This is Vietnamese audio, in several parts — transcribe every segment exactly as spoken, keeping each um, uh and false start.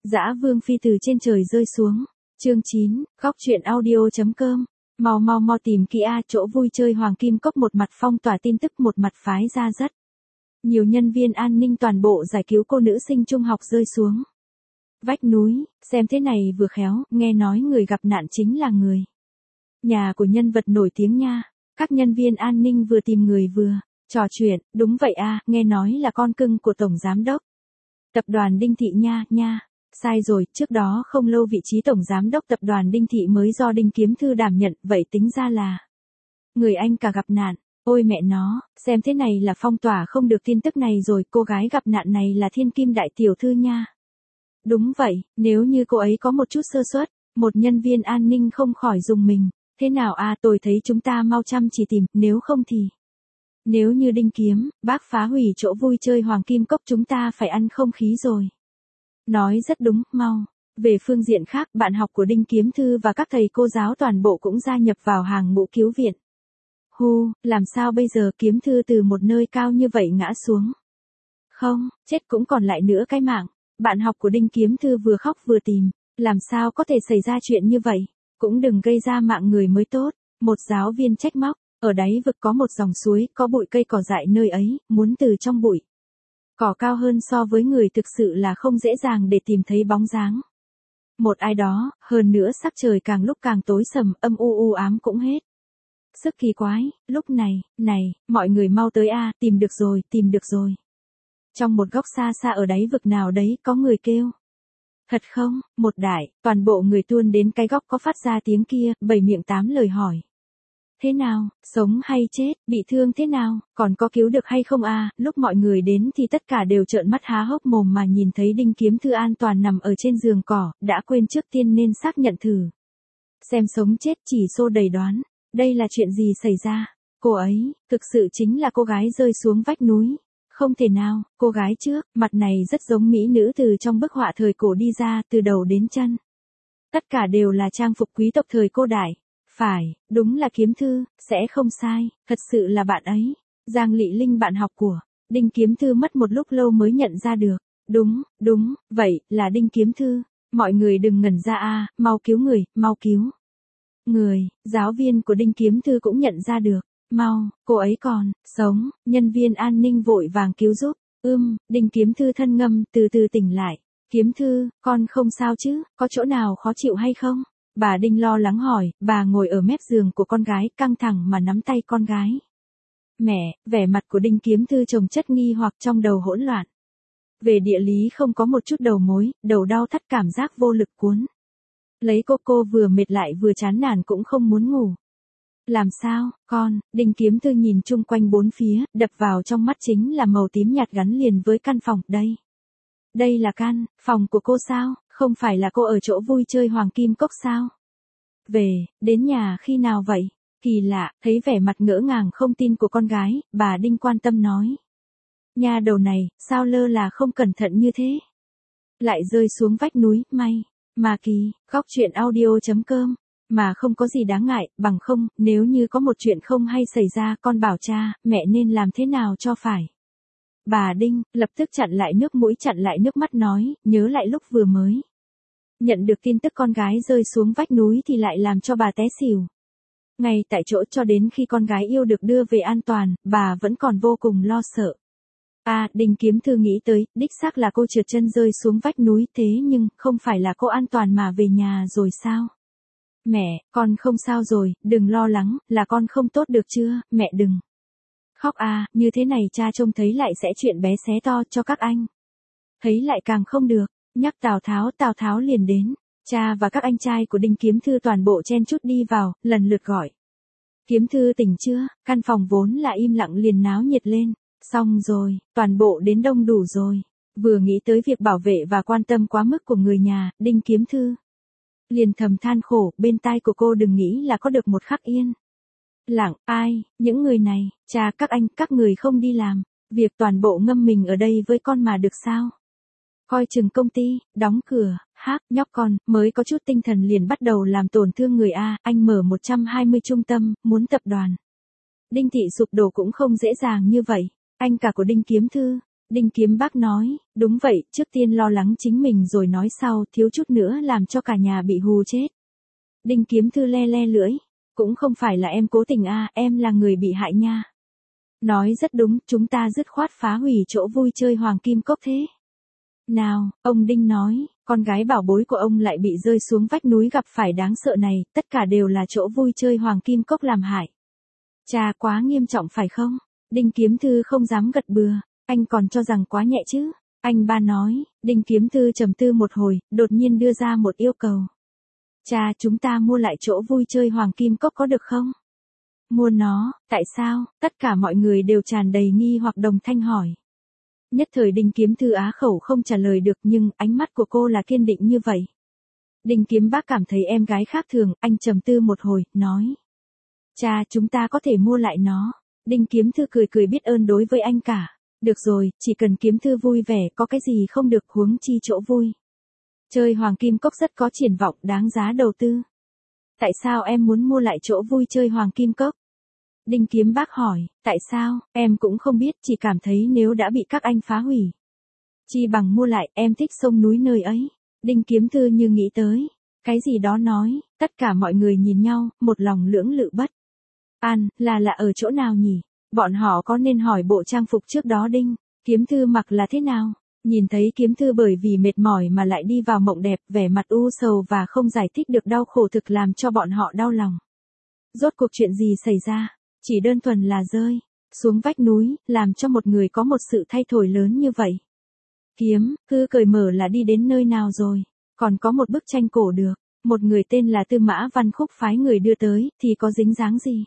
Dã Vương Phi từ trên trời rơi xuống. Chương chín, góc truyện audio.com. Mau mau mau tìm kỹ a, chỗ vui chơi Hoàng Kim Cốc một mặt phong tỏa tin tức, một mặt phái ra rất nhiều nhân viên an ninh toàn bộ giải cứu cô nữ sinh trung học rơi xuống vách núi. Xem thế này vừa khéo, nghe nói người gặp nạn chính là người nhà của nhân vật nổi tiếng nha. Các nhân viên an ninh vừa tìm người vừa trò chuyện. Đúng vậy a, nghe nói là con cưng của tổng giám đốc tập đoàn Đinh Thị nha. Nha, sai rồi, trước đó không lâu vị trí tổng giám đốc tập đoàn Đinh Thị mới do Đinh Kiếm Thư đảm nhận, vậy tính ra là người anh cả gặp nạn. Ôi mẹ nó, xem thế này là phong tỏa không được tin tức này rồi, cô gái gặp nạn này là Thiên Kim đại tiểu thư nha. Đúng vậy, nếu như cô ấy có một chút sơ suất, một nhân viên an ninh không khỏi dùng mình. Thế nào a, tôi thấy chúng ta mau chăm chỉ tìm, nếu không thì nếu như Đinh Kiếm bác phá hủy chỗ vui chơi Hoàng Kim Cốc, chúng ta phải ăn không khí rồi. Nói rất đúng, mau. Về phương diện khác, bạn học của Đinh Kiếm Thư và các thầy cô giáo toàn bộ cũng gia nhập vào hàng ngũ cứu viện. Hu, làm sao bây giờ, Kiếm Thư từ một nơi cao như vậy ngã xuống? Không, chết cũng còn lại nữa cái mạng. Bạn học của Đinh Kiếm Thư vừa khóc vừa tìm, làm sao có thể xảy ra chuyện như vậy? Cũng đừng gây ra mạng người mới tốt. Một giáo viên trách móc, ở đáy vực có một dòng suối, có bụi cây cỏ dại nơi ấy, muốn từ trong bụi cỏ cao hơn so với người thực sự là không dễ dàng để tìm thấy bóng dáng một ai đó, hơn nữa sắc trời càng lúc càng tối sầm, âm u u ám cũng hết sức kỳ quái. Lúc này, này, mọi người mau tới a, tìm được rồi, tìm được rồi. Trong một góc xa xa ở đáy vực nào đấy có người kêu. Thật không? Một đại, toàn bộ người tuôn đến cái góc có phát ra tiếng kia, bảy miệng tám lời hỏi. Thế nào, sống hay chết, bị thương thế nào, còn có cứu được hay không a? Lúc mọi người đến thì tất cả đều trợn mắt há hốc mồm mà nhìn thấy Đinh Kiếm Thư an toàn nằm ở trên giường cỏ, đã quên trước tiên nên xác nhận thử xem sống chết, chỉ xô đầy đoán. Đây là chuyện gì xảy ra? Cô ấy, thực sự chính là cô gái rơi xuống vách núi. Không thể nào, cô gái trước, mặt này rất giống mỹ nữ từ trong bức họa thời cổ đi ra, từ đầu đến chân. Tất cả đều là trang phục quý tộc thời cổ đại. Phải, đúng là Kiếm Thư, sẽ không sai, thật sự là bạn ấy. Giang Lị Linh bạn học của Đinh Kiếm Thư mất một lúc lâu mới nhận ra được. Đúng, đúng, vậy, là Đinh Kiếm Thư. Mọi người đừng ngẩn ra a, mau cứu người, mau cứu người. Giáo viên của Đinh Kiếm Thư cũng nhận ra được. Mau, cô ấy còn sống. Nhân viên an ninh vội vàng cứu giúp. Ưm, Đinh Kiếm Thư thân ngâm, từ từ tỉnh lại. Kiếm Thư, con không sao chứ, có chỗ nào khó chịu hay không? Bà Đinh lo lắng hỏi, bà ngồi ở mép giường của con gái, căng thẳng mà nắm tay con gái. Mẹ, vẻ mặt của Đinh Kiếm Thư chồng chất nghi hoặc trong đầu hỗn loạn. Về địa lý không có một chút đầu mối, đầu đau thắt, cảm giác vô lực cuốn lấy cô. Cô vừa mệt lại vừa chán nản cũng không muốn ngủ. Làm sao, con? Đinh Kiếm Thư nhìn chung quanh bốn phía, đập vào trong mắt chính là màu tím nhạt gắn liền với căn phòng. Đây, đây là căn phòng của cô sao? Không phải là cô ở chỗ vui chơi Hoàng Kim Cốc sao? Về, đến nhà khi nào vậy? Kỳ lạ, thấy vẻ mặt ngỡ ngàng không tin của con gái, bà Đinh quan tâm nói. Nhà đầu này, sao lơ là không cẩn thận như thế? Lại rơi xuống vách núi, may mà kỳ, góc truyện audio.com. Mà không có gì đáng ngại, bằng không, nếu như có một chuyện không hay xảy ra, con bảo cha, mẹ nên làm thế nào cho phải? Bà Đinh, lập tức chặn lại nước mũi chặn lại nước mắt nói, nhớ lại lúc vừa mới nhận được tin tức con gái rơi xuống vách núi thì lại làm cho bà té xỉu. Ngay tại chỗ cho đến khi con gái yêu được đưa về an toàn, bà vẫn còn vô cùng lo sợ. À, Đinh Kiếm Thư nghĩ tới, đích xác là cô trượt chân rơi xuống vách núi, thế nhưng, không phải là cô an toàn mà về nhà rồi sao? Mẹ, con không sao rồi, đừng lo lắng, là con không tốt được chưa, mẹ đừng khóc à, như thế này cha trông thấy lại sẽ chuyện bé xé to cho các anh. Thấy lại càng không được, nhắc Tào Tháo, Tào Tháo liền đến. Cha và các anh trai của Đinh Kiếm Thư toàn bộ chen chúc đi vào, lần lượt gọi. Kiếm Thư tỉnh chưa? Căn phòng vốn là im lặng liền náo nhiệt lên. Xong rồi, toàn bộ đến đông đủ rồi. Vừa nghĩ tới việc bảo vệ và quan tâm quá mức của người nhà, Đinh Kiếm Thư liền thầm than khổ, bên tai của cô đừng nghĩ là có được một khắc yên lặng. Ai, những người này, cha các anh, các người không đi làm việc, toàn bộ ngâm mình ở đây với con mà được sao? Coi chừng công ty, đóng cửa, hác, nhóc con, mới có chút tinh thần liền bắt đầu làm tổn thương người a. Anh mở một trăm hai mươi trung tâm, muốn tập đoàn Đinh Thị sụp đổ cũng không dễ dàng như vậy. Anh cả của Đinh Kiếm Thư Đinh Kiếm Bác nói, đúng vậy, trước tiên lo lắng chính mình rồi nói sau, thiếu chút nữa làm cho cả nhà bị hù chết. Đinh Kiếm Thư le le lưỡi, cũng không phải là em cố tình a, em là người bị hại nha. Nói rất đúng, chúng ta dứt khoát phá hủy chỗ vui chơi Hoàng Kim Cốc thế. Nào, ông Đinh nói, con gái bảo bối của ông lại bị rơi xuống vách núi gặp phải đáng sợ này, tất cả đều là chỗ vui chơi Hoàng Kim Cốc làm hại. Chà, quá nghiêm trọng phải không? Đinh Kiếm Thư không dám gật bừa, anh còn cho rằng quá nhẹ chứ. Anh ba nói, Đinh Kiếm Thư trầm tư một hồi, đột nhiên đưa ra một yêu cầu. Chà, chúng ta mua lại chỗ vui chơi Hoàng Kim Cốc có được không? Mua nó, tại sao? Tất cả mọi người đều tràn đầy nghi hoặc đồng thanh hỏi. Nhất thời Đinh Kiếm Thư á khẩu không trả lời được, nhưng ánh mắt của cô là kiên định như vậy. Đinh Kiếm Bác cảm thấy em gái khác thường, anh trầm tư một hồi, nói. Chà, chúng ta có thể mua lại nó. Đinh Kiếm Thư cười cười biết ơn đối với anh cả. Được rồi, chỉ cần Kiếm Thư vui vẻ, có cái gì không được, huống chi chỗ vui chơi Hoàng Kim Cốc rất có triển vọng, đáng giá đầu tư. Tại sao em muốn mua lại chỗ vui chơi Hoàng Kim Cốc? Đinh Kiếm Bác hỏi, tại sao, em cũng không biết, chỉ cảm thấy nếu đã bị các anh phá hủy. Chi bằng mua lại, em thích sông núi nơi ấy. Đinh Kiếm Thư như nghĩ tới cái gì đó nói, tất cả mọi người nhìn nhau, một lòng lưỡng lự bất an, là là ở chỗ nào nhỉ? Bọn họ có nên hỏi bộ trang phục trước đó Đinh Kiếm Thư mặc là thế nào? Nhìn thấy Kiếm Thư bởi vì mệt mỏi mà lại đi vào mộng đẹp, vẻ mặt u sầu và không giải thích được đau khổ thực làm cho bọn họ đau lòng. Rốt cuộc chuyện gì xảy ra? Chỉ đơn thuần là rơi xuống vách núi, làm cho một người có một sự thay đổi lớn như vậy. Kiếm Thư cởi mở là đi đến nơi nào rồi? Còn có một bức tranh cổ được, một người tên là Tư Mã Văn Khúc phái người đưa tới, thì có dính dáng gì?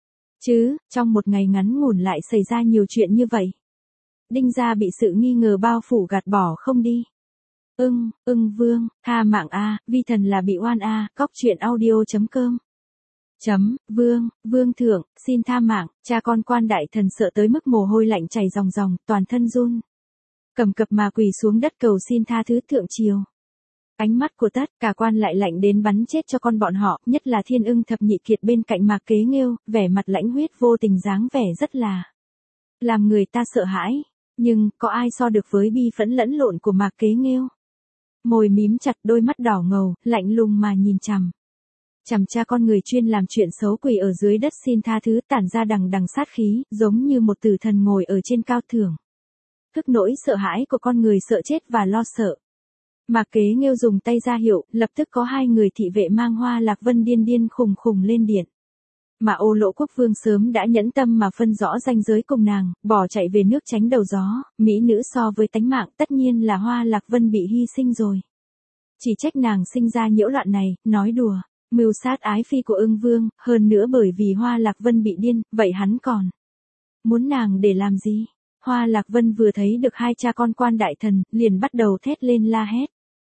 Chứ, trong một ngày ngắn ngủn lại xảy ra nhiều chuyện như vậy. Đinh gia bị sự nghi ngờ bao phủ gạt bỏ không đi. Ưng, ưng vương, tha mạng a, vi thần là bị oan a, cóc truyện audio chấm com. Chấm, vương, vương thượng, xin tha mạng, cha con quan đại thần sợ tới mức mồ hôi lạnh chảy ròng ròng, toàn thân run. Cầm cập mà quỳ xuống đất cầu xin tha thứ thượng triều. Ánh mắt của tất cả quan lại lạnh đến bắn chết cho con bọn họ, nhất là Thiên Ưng thập nhị kiệt bên cạnh Mạc Kế Nghêu, vẻ mặt lãnh huyết vô tình dáng vẻ rất là làm người ta sợ hãi, nhưng có ai so được với bi phẫn lẫn lộn của Mạc Kế Nghêu. Môi mím chặt, đôi mắt đỏ ngầu, lạnh lùng mà nhìn chằm chằm cha con người chuyên làm chuyện xấu quỳ ở dưới đất xin tha thứ, tản ra đằng đằng sát khí, giống như một tử thần ngồi ở trên cao thưởng. Thức nỗi sợ hãi của con người sợ chết và lo sợ. Mạc Kế Nghêu dùng tay ra hiệu, lập tức có hai người thị vệ mang Hoa Lạc Vân điên điên khùng khùng lên điện. Mà Ô Lỗ Quốc Vương sớm đã nhẫn tâm mà phân rõ ranh giới cùng nàng, bỏ chạy về nước tránh đầu gió, mỹ nữ so với tánh mạng tất nhiên là Hoa Lạc Vân bị hy sinh rồi. Chỉ trách nàng sinh ra nhiễu loạn này, nói đùa, mưu sát ái phi của Ưng Vương, hơn nữa bởi vì Hoa Lạc Vân bị điên, vậy hắn còn muốn nàng để làm gì? Hoa Lạc Vân vừa thấy được hai cha con quan đại thần, liền bắt đầu thét lên la hét.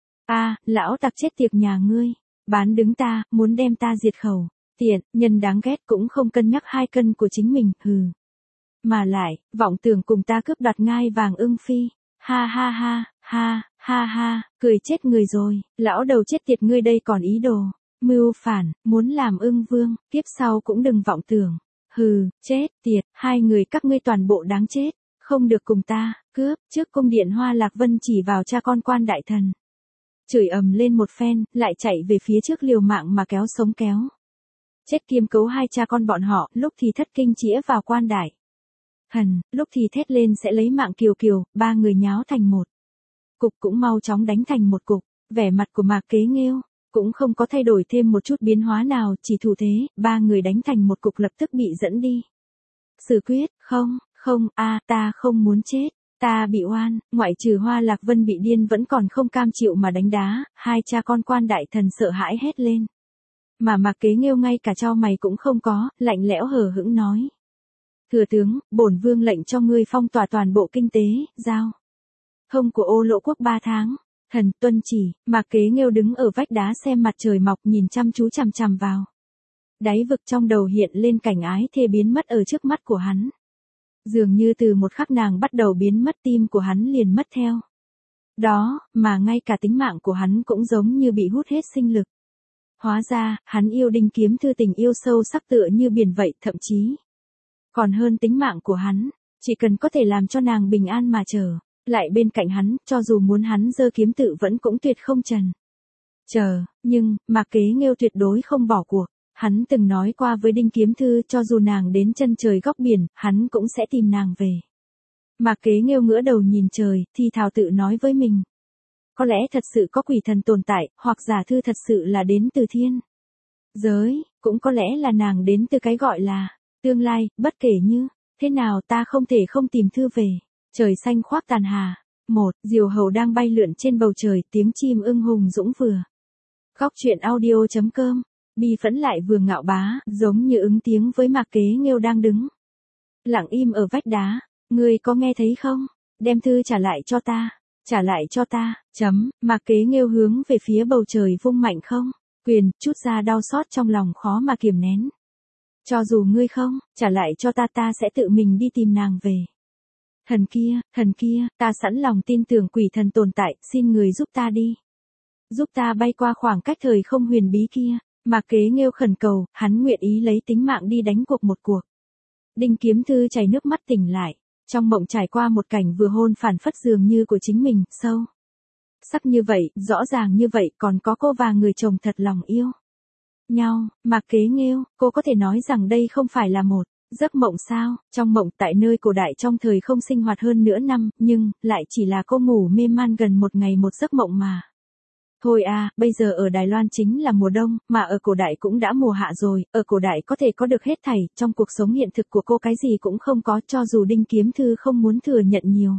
A, lão tặc chết tiệt nhà ngươi, bán đứng ta, muốn đem ta diệt khẩu, tiện, nhân đáng ghét cũng không cân nhắc hai cân của chính mình, hừ. Mà lại, vọng tưởng cùng ta cướp đoạt ngai vàng Ưng phi, ha ha ha, ha, ha ha, cười chết người rồi, lão đầu chết tiệt ngươi đây còn ý đồ, mưu phản, muốn làm Ưng Vương, kiếp sau cũng đừng vọng tưởng, hừ, chết tiệt, hai người các ngươi toàn bộ đáng chết. Không được cùng ta, cướp, trước cung điện Hoa Lạc Vân chỉ vào cha con quan đại thần. Chửi ầm lên một phen, lại chạy về phía trước liều mạng mà kéo sống kéo. Chết kiêm cấu hai cha con bọn họ, lúc thì thất kinh chĩa vào quan đại thần, lúc thì thét lên sẽ lấy mạng kiều kiều, ba người nháo thành một cục cũng mau chóng đánh thành một cục, vẻ mặt của Mạc Kế Nghêu cũng không có thay đổi thêm một chút biến hóa nào, chỉ thủ thế, ba người đánh thành một cục lập tức bị dẫn đi. Xử quyết, không. Không, a, à, ta không muốn chết, ta bị oan, ngoại trừ Hoa Lạc Vân bị điên vẫn còn không cam chịu mà đánh đá, hai cha con quan đại thần sợ hãi hét lên. Mà Mạc Kế Nghêu ngay cả cho mày cũng không có, lạnh lẽo hờ hững nói. Thừa tướng, bổn vương lệnh cho ngươi phong tỏa toàn bộ kinh tế, giao thông của Ô Lỗ Quốc ba tháng, thần tuân chỉ, Mạc Kế Nghêu đứng ở vách đá xem mặt trời mọc nhìn chăm chú chằm chằm vào. Đáy vực trong đầu hiện lên cảnh ái thê biến mất ở trước mắt của hắn. Dường như từ một khắc nàng bắt đầu biến mất tim của hắn liền mất theo. Đó, mà ngay cả tính mạng của hắn cũng giống như bị hút hết sinh lực. Hóa ra, hắn yêu Đinh Kiếm Thư tình yêu sâu sắc tựa như biển vậy, thậm chí còn hơn tính mạng của hắn. Chỉ cần có thể làm cho nàng bình an mà chờ, lại bên cạnh hắn, cho dù muốn hắn giơ kiếm tự vẫn cũng tuyệt không trần. Chờ, nhưng, Mạc Kế Nghêu tuyệt đối không bỏ cuộc. Hắn từng nói qua với Đinh Kiếm Thư cho dù nàng đến chân trời góc biển, hắn cũng sẽ tìm nàng về. Mạc Kế Nghêu ngửa đầu nhìn trời, thì thào tự nói với mình. Có lẽ thật sự có quỷ thần tồn tại, hoặc giả thư thật sự là đến từ thiên giới, cũng có lẽ là nàng đến từ cái gọi là tương lai, bất kể như thế nào ta không thể không tìm thư về. Trời xanh khoác tàn hà. Một, diều hầu đang bay lượn trên bầu trời, tiếng chim ưng hùng dũng vừa. Góc truyện audio chấm com. Bi phẫn lại vừa ngạo bá, giống như ứng tiếng với Mạc Kế Nghêu đang đứng lặng im ở vách đá. Ngươi có nghe thấy không? Đem thư trả lại cho ta. Trả lại cho ta. Chấm. Mạc Kế Nghêu hướng về phía bầu trời vung mạnh không quyền, chút ra đau xót trong lòng khó mà kiềm nén. Cho dù ngươi không trả lại cho ta, ta sẽ tự mình đi tìm nàng về. Thần kia, thần kia, ta sẵn lòng tin tưởng quỷ thần tồn tại, xin người giúp ta đi. Giúp ta bay qua khoảng cách thời không huyền bí kia. Mạc Kế Nghêu khẩn cầu, hắn nguyện ý lấy tính mạng đi đánh cuộc một cuộc. Đinh Kiếm Thư chảy nước mắt tỉnh lại, trong mộng trải qua một cảnh vừa hôn phản phất dường như của chính mình, sâu sắc như vậy, rõ ràng như vậy, còn có cô và người chồng thật lòng yêu nhau. Mạc Kế Nghêu, cô có thể nói rằng đây không phải là một giấc mộng sao? Trong mộng tại nơi cổ đại trong thời không sinh hoạt hơn nửa năm, nhưng lại chỉ là cô ngủ mê man gần một ngày một giấc mộng mà. Thôi à, bây giờ ở Đài Loan chính là mùa đông, mà ở cổ đại cũng đã mùa hạ rồi, ở cổ đại có thể có được hết thảy, trong cuộc sống hiện thực của cô cái gì cũng không có, cho dù Đinh Kiếm Thư không muốn thừa nhận nhiều.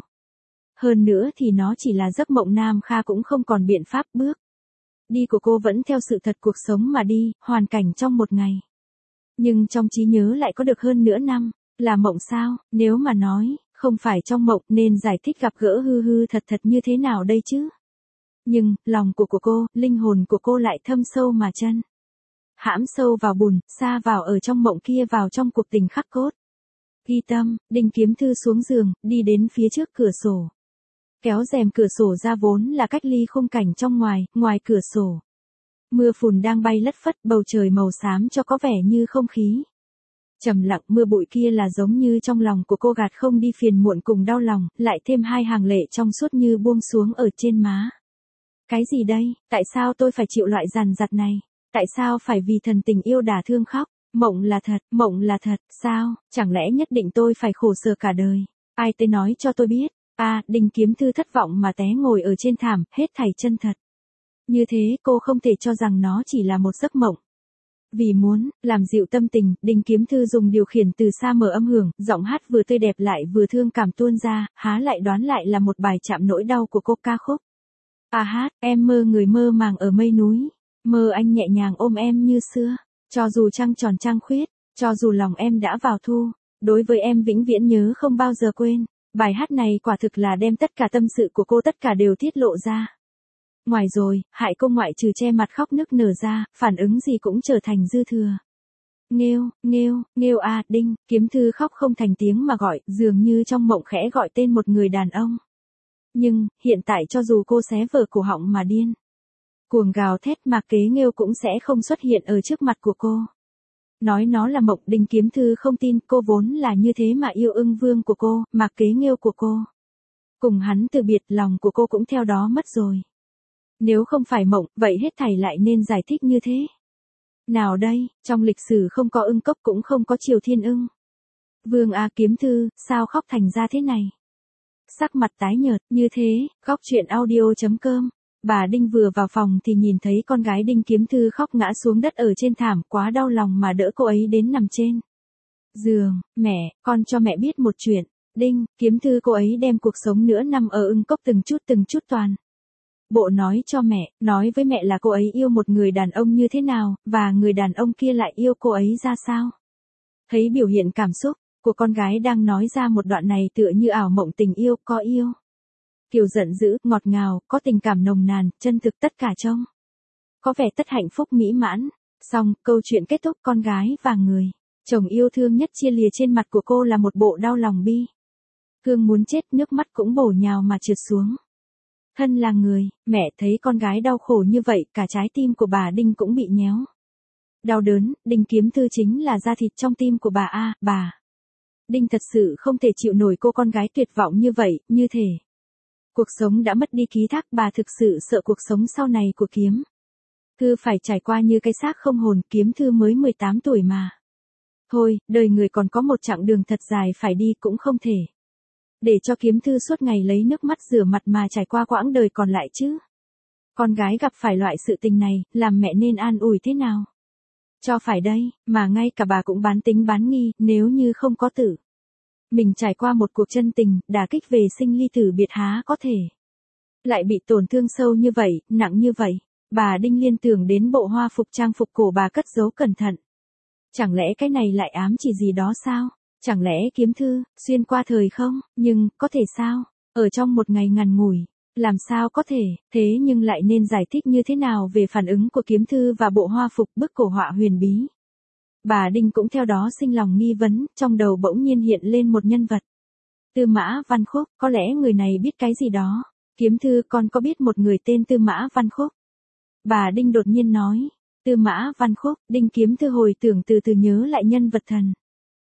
Hơn nữa thì nó chỉ là giấc mộng, Nam Kha cũng không còn biện pháp bước đi của cô vẫn theo sự thật cuộc sống mà đi, hoàn cảnh trong một ngày. Nhưng trong trí nhớ lại có được hơn nửa năm, là mộng sao? Nếu mà nói, không phải trong mộng nên giải thích gặp gỡ hư hư thật thật như thế nào đây chứ? Nhưng, lòng của của cô, linh hồn của cô lại thâm sâu mà chân hãm sâu vào bùn, xa vào ở trong mộng kia, vào trong cuộc tình khắc cốt. Ghi tâm, Đinh Kiếm Thư xuống giường, đi đến phía trước cửa sổ. Kéo rèm cửa sổ ra, vốn là cách ly khung cảnh trong ngoài, ngoài cửa sổ. Mưa phùn đang bay lất phất, bầu trời màu xám cho có vẻ như không khí trầm lặng, mưa bụi kia là giống như trong lòng của cô gạt không đi phiền muộn cùng đau lòng, lại thêm hai hàng lệ trong suốt như buông xuống ở trên má. Cái gì đây? Tại sao tôi phải chịu loại dằn vặt này? Tại sao phải vì thần tình yêu đả thương khóc? Mộng là thật, mộng là thật, sao? Chẳng lẽ nhất định tôi phải khổ sở cả đời? Ai tới nói cho tôi biết? À, Đinh Kiếm Thư thất vọng mà té ngồi ở trên thảm, hết thảy chân thật. Như thế cô không thể cho rằng nó chỉ là một giấc mộng. Vì muốn làm dịu tâm tình, Đinh Kiếm Thư dùng điều khiển từ xa mở âm hưởng, giọng hát vừa tươi đẹp lại vừa thương cảm tuôn ra, há lại đoán lại là một bài chạm nỗi đau của cô ca khúc. À hát, em mơ người mơ màng ở mây núi, mơ anh nhẹ nhàng ôm em như xưa, cho dù trăng tròn trăng khuyết, cho dù lòng em đã vào thu, đối với em vĩnh viễn nhớ không bao giờ quên. Bài hát này quả thực là đem tất cả tâm sự của cô tất cả đều tiết lộ ra. Ngoài rồi, hại cô ngoại trừ che mặt khóc nức nở ra, phản ứng gì cũng trở thành dư thừa. Nghêu, Nghêu, Nghêu à, Đinh, Kiếm Thư khóc không thành tiếng mà gọi, dường như trong mộng khẽ gọi tên một người đàn ông. Nhưng, hiện tại cho dù cô xé vỡ cổ họng mà điên cuồng gào thét, Mạc Kế Nghêu cũng sẽ không xuất hiện ở trước mặt của cô. Nói nó là mộng, Đinh Kiếm Thư không tin, cô vốn là như thế mà yêu Ưng Vương của cô, Mạc Kế Nghêu của cô. Cùng hắn từ biệt, lòng của cô cũng theo đó mất rồi. Nếu không phải mộng, vậy hết thảy lại nên giải thích như thế nào đây? Trong lịch sử không có ưng cốc cũng không có Triều Thiên Ưng Vương à, Kiếm Thư, sao khóc thành ra thế này? Sắc mặt tái nhợt, như thế, góc truyện audio chấm com. Bà Đinh vừa vào phòng thì nhìn thấy con gái Đinh Kiếm Thư khóc ngã xuống đất ở trên thảm, quá đau lòng mà đỡ cô ấy đến nằm trên giường. Mẹ, con cho mẹ biết một chuyện. Đinh, Kiếm Thư cô ấy đem cuộc sống nửa năm ở ưng cốc từng chút từng chút toàn bộ nói cho mẹ, nói với mẹ là cô ấy yêu một người đàn ông như thế nào, và người đàn ông kia lại yêu cô ấy ra sao. Thấy biểu hiện cảm xúc của con gái đang nói ra một đoạn này tựa như ảo mộng tình yêu, có yêu kiểu giận dữ, ngọt ngào, có tình cảm nồng nàn, chân thực, tất cả trông có vẻ tất hạnh phúc mỹ mãn. Xong, câu chuyện kết thúc, con gái và người chồng yêu thương nhất chia lìa, trên mặt của cô là một bộ đau lòng bi thương muốn chết, nước mắt cũng bổ nhào mà trượt xuống. Thân là người mẹ, thấy con gái đau khổ như vậy, cả trái tim của bà Đinh cũng bị nhéo đau đớn. Đinh Kiếm Thư chính là da thịt trong tim của bà a, bà Đinh thật sự không thể chịu nổi cô con gái tuyệt vọng như vậy, như thể cuộc sống đã mất đi ký thác, bà thực sự sợ cuộc sống sau này của Kiếm Thư phải trải qua như cái xác không hồn, Kiếm Thư mới mười tám tuổi mà. Thôi, đời người còn có một chặng đường thật dài phải đi cũng không thể để cho Kiếm Thư suốt ngày lấy nước mắt rửa mặt mà trải qua quãng đời còn lại chứ. Con gái gặp phải loại sự tình này, làm mẹ nên an ủi thế nào? Cho phải đây, mà ngay cả bà cũng bán tính bán nghi, nếu như không có tử. Mình trải qua một cuộc chân tình, đả kích về sinh ly tử biệt há có thể lại bị tổn thương sâu như vậy, nặng như vậy. Bà Đinh liên tưởng đến bộ hoa phục trang phục cổ bà cất giấu cẩn thận. Chẳng lẽ cái này lại ám chỉ gì đó sao? Chẳng lẽ Kiếm Thư, xuyên qua thời không? Nhưng, có thể sao? Ở trong một ngày ngắn ngủi, làm sao có thể, thế nhưng lại nên giải thích như thế nào về phản ứng của Kiếm Thư và bộ hoa phục bức cổ họa huyền bí? Bà Đinh cũng theo đó sinh lòng nghi vấn, trong đầu bỗng nhiên hiện lên một nhân vật. Tư Mã Văn Khúc, có lẽ người này biết cái gì đó. Kiếm Thư, con có biết một người tên Tư Mã Văn Khúc? Bà Đinh đột nhiên nói. Tư Mã Văn Khúc, Đinh Kiếm Thư hồi tưởng từ từ nhớ lại nhân vật thần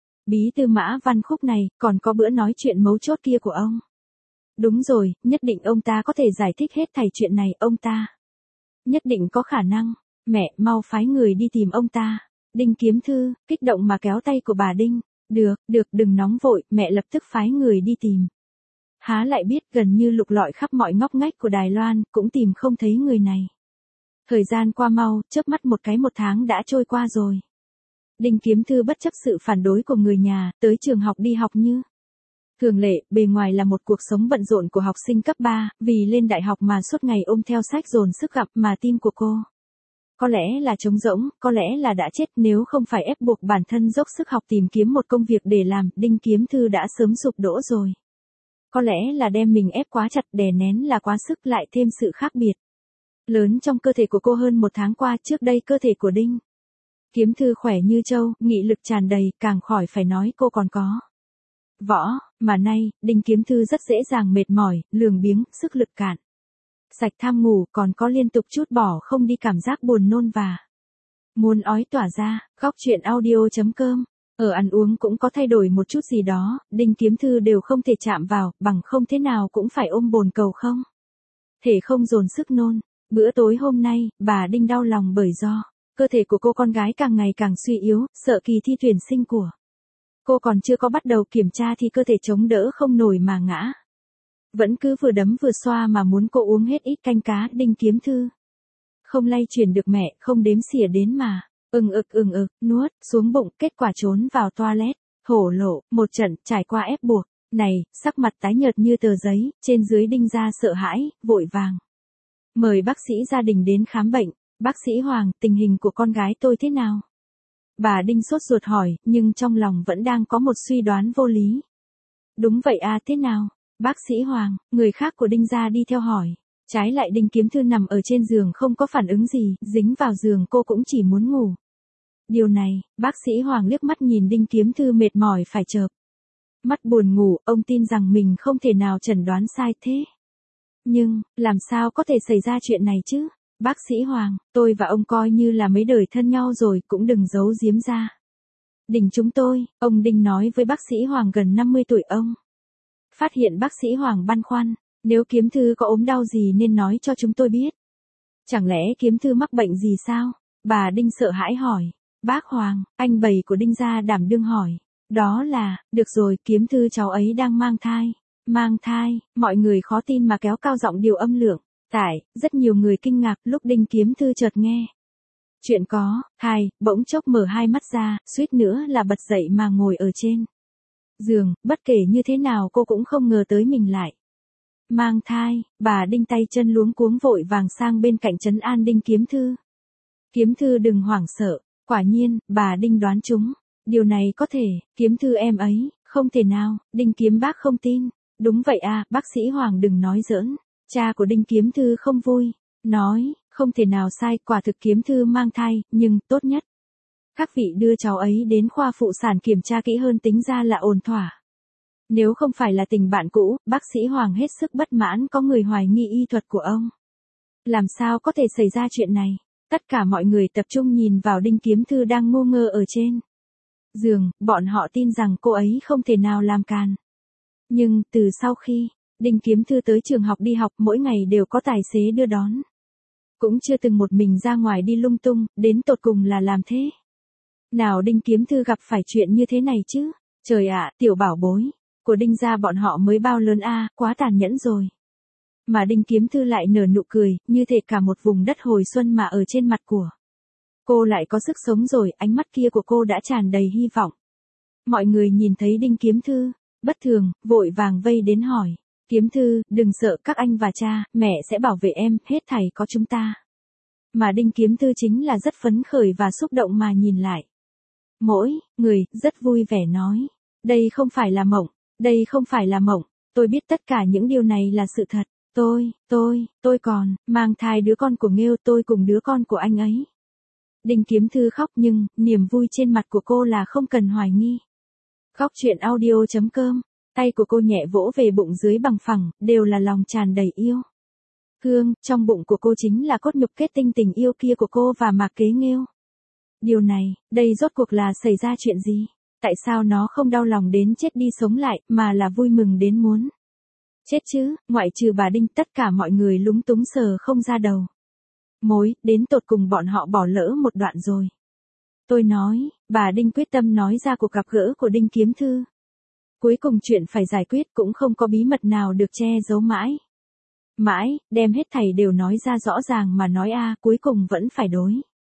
bí Tư Mã Văn Khúc này, còn có bữa nói chuyện mấu chốt kia của ông. Đúng rồi, nhất định ông ta có thể giải thích hết thảy chuyện này, ông ta nhất định có khả năng. Mẹ, mau phái người đi tìm ông ta. Đinh Kiếm Thư, kích động mà kéo tay của bà Đinh. Được, được, đừng nóng vội, mẹ lập tức phái người đi tìm. Há lại biết gần như lục lọi khắp mọi ngóc ngách của Đài Loan, cũng tìm không thấy người này. Thời gian qua mau, chớp mắt một cái một tháng đã trôi qua rồi. Đinh Kiếm Thư bất chấp sự phản đối của người nhà, tới trường học đi học như thường lệ, bề ngoài là một cuộc sống bận rộn của học sinh cấp ba, vì lên đại học mà suốt ngày ôm theo sách dồn sức gặp mà tim của cô có lẽ là trống rỗng, có lẽ là đã chết, nếu không phải ép buộc bản thân dốc sức học tìm kiếm một công việc để làm, Đinh Kiếm Thư đã sớm sụp đổ rồi. Có lẽ là đem mình ép quá chặt, đè nén là quá sức, lại thêm sự khác biệt lớn trong cơ thể của cô hơn một tháng qua. Trước đây cơ thể của Đinh Kiếm Thư khỏe như trâu, nghị lực tràn đầy, càng khỏi phải nói cô còn có võ, mà nay, Đinh Kiếm Thư rất dễ dàng mệt mỏi, lười biếng, sức lực cạn sạch, tham ngủ, còn có liên tục trút bỏ không đi cảm giác buồn nôn và muốn ói tỏa ra. Góc truyện audio chấm com. Ở ăn uống cũng có thay đổi một chút gì đó, Đinh Kiếm Thư đều không thể chạm vào, bằng không thế nào cũng phải ôm bồn cầu không thể không dồn sức nôn. Bữa tối hôm nay, bà Đinh đau lòng bởi do cơ thể của cô con gái càng ngày càng suy yếu, sợ kỳ thi tuyển sinh của cô còn chưa có bắt đầu kiểm tra thì cơ thể chống đỡ không nổi mà ngã. Vẫn cứ vừa đấm vừa xoa mà muốn cô uống hết ít canh cá. Đinh Kiếm Thư không lay chuyển được mẹ, không đếm xỉa đến mà ừng ực ừng ực, nuốt xuống bụng, kết quả trốn vào toilet, hổ lộ, một trận, trải qua ép buộc. Này, sắc mặt tái nhợt như tờ giấy, trên dưới Đinh gia sợ hãi, vội vàng mời bác sĩ gia đình đến khám bệnh. Bác sĩ Hoàng, tình hình của con gái tôi thế nào? Bà Đinh sốt ruột hỏi, nhưng trong lòng vẫn đang có một suy đoán vô lý. Đúng vậy à, thế nào? Bác sĩ Hoàng, người khác của Đinh gia đi theo hỏi. Trái lại Đinh Kiếm Thư nằm ở trên giường không có phản ứng gì, dính vào giường cô cũng chỉ muốn ngủ. Điều này, bác sĩ Hoàng liếc mắt nhìn Đinh Kiếm Thư mệt mỏi phải chợp mắt buồn ngủ, ông tin rằng mình không thể nào chẩn đoán sai thế. Nhưng, làm sao có thể xảy ra chuyện này chứ? Bác sĩ Hoàng, tôi và ông coi như là mấy đời thân nhau rồi, cũng đừng giấu giếm ra. Đỉnh chúng tôi, ông Đinh nói với bác sĩ Hoàng gần năm mươi tuổi ông. Phát hiện bác sĩ Hoàng băn khoăn, nếu Kiếm Thư có ốm đau gì nên nói cho chúng tôi biết. Chẳng lẽ Kiếm Thư mắc bệnh gì sao? Bà Đinh sợ hãi hỏi. Bác Hoàng, anh bầy của Đinh gia đảm đương hỏi. Đó là, được rồi, Kiếm Thư cháu ấy đang mang thai. Mang thai, mọi người khó tin mà kéo cao giọng điều âm lượng. Tại, rất nhiều người kinh ngạc lúc Đinh Kiếm Thư chợt nghe chuyện có thai, bỗng chốc mở hai mắt ra, suýt nữa là bật dậy mà ngồi ở trên giường. Bất kể như thế nào cô cũng không ngờ tới mình lại mang thai. Bà Đinh tay chân luống cuống vội vàng sang bên cạnh trấn an Đinh Kiếm Thư. Kiếm Thư đừng hoảng sợ. Quả nhiên, bà Đinh đoán trúng. Điều này có thể, Kiếm Thư em ấy, không thể nào. Đinh Kiếm bác không tin. Đúng vậy à, bác sĩ Hoàng đừng nói giỡn. Cha của Đinh Kiếm Thư không vui, nói, không thể nào sai, quả thực Kiếm Thư mang thai, nhưng, tốt nhất các vị đưa cháu ấy đến khoa phụ sản kiểm tra kỹ hơn, tính ra là ổn thỏa. Nếu không phải là tình bạn cũ, bác sĩ Hoàng hết sức bất mãn, có người hoài nghi y thuật của ông. Làm sao có thể xảy ra chuyện này? Tất cả mọi người tập trung nhìn vào Đinh Kiếm Thư đang ngu ngơ ở trên giường, bọn họ tin rằng cô ấy không thể nào làm càn. Nhưng, từ sau khi, Đinh Kiếm Thư tới trường học đi học mỗi ngày đều có tài xế đưa đón. Cũng chưa từng một mình ra ngoài đi lung tung, đến tột cùng là làm thế. Nào Đinh Kiếm Thư gặp phải chuyện như thế này chứ? Trời ạ, tiểu bảo bối, của Đinh gia bọn họ mới bao lớn a, quá tàn nhẫn rồi. Mà Đinh Kiếm Thư lại nở nụ cười, như thể cả một vùng đất hồi xuân mà ở trên mặt của cô lại có sức sống rồi, ánh mắt kia của cô đã tràn đầy hy vọng. Mọi người nhìn thấy Đinh Kiếm Thư, bất thường, vội vàng vây đến hỏi. Kiếm Thư, đừng sợ, các anh và cha, mẹ sẽ bảo vệ em, hết thảy có chúng ta. Mà Đinh Kiếm Thư chính là rất phấn khởi và xúc động mà nhìn lại. Mỗi người rất vui vẻ nói, đây không phải là mộng, đây không phải là mộng, tôi biết tất cả những điều này là sự thật, tôi, tôi, tôi còn, mang thai đứa con của Nghêu, tôi cùng đứa con của anh ấy. Đinh Kiếm Thư khóc nhưng, niềm vui trên mặt của cô là không cần hoài nghi. Khóc chuyện audio chấm com, tay của cô nhẹ vỗ về bụng dưới bằng phẳng, đều là lòng tràn đầy yêu. Hương, trong bụng của cô chính là cốt nhục kết tinh tình yêu kia của cô và Mạc Kế Nghêu. Điều này, đây rốt cuộc là xảy ra chuyện gì? Tại sao nó không đau lòng đến chết đi sống lại, mà là vui mừng đến muốn chết chứ? Ngoại trừ bà Đinh, tất cả mọi người lúng túng sờ không ra đầu mối, đến tột cùng bọn họ bỏ lỡ một đoạn rồi. Tôi nói, bà Đinh quyết tâm nói ra cuộc gặp gỡ của Đinh Kiếm Thư. Cuối cùng chuyện phải giải quyết cũng không có bí mật nào được che giấu mãi. Mãi, đem hết thảy đều nói ra rõ ràng mà nói a, cuối cùng vẫn phải đối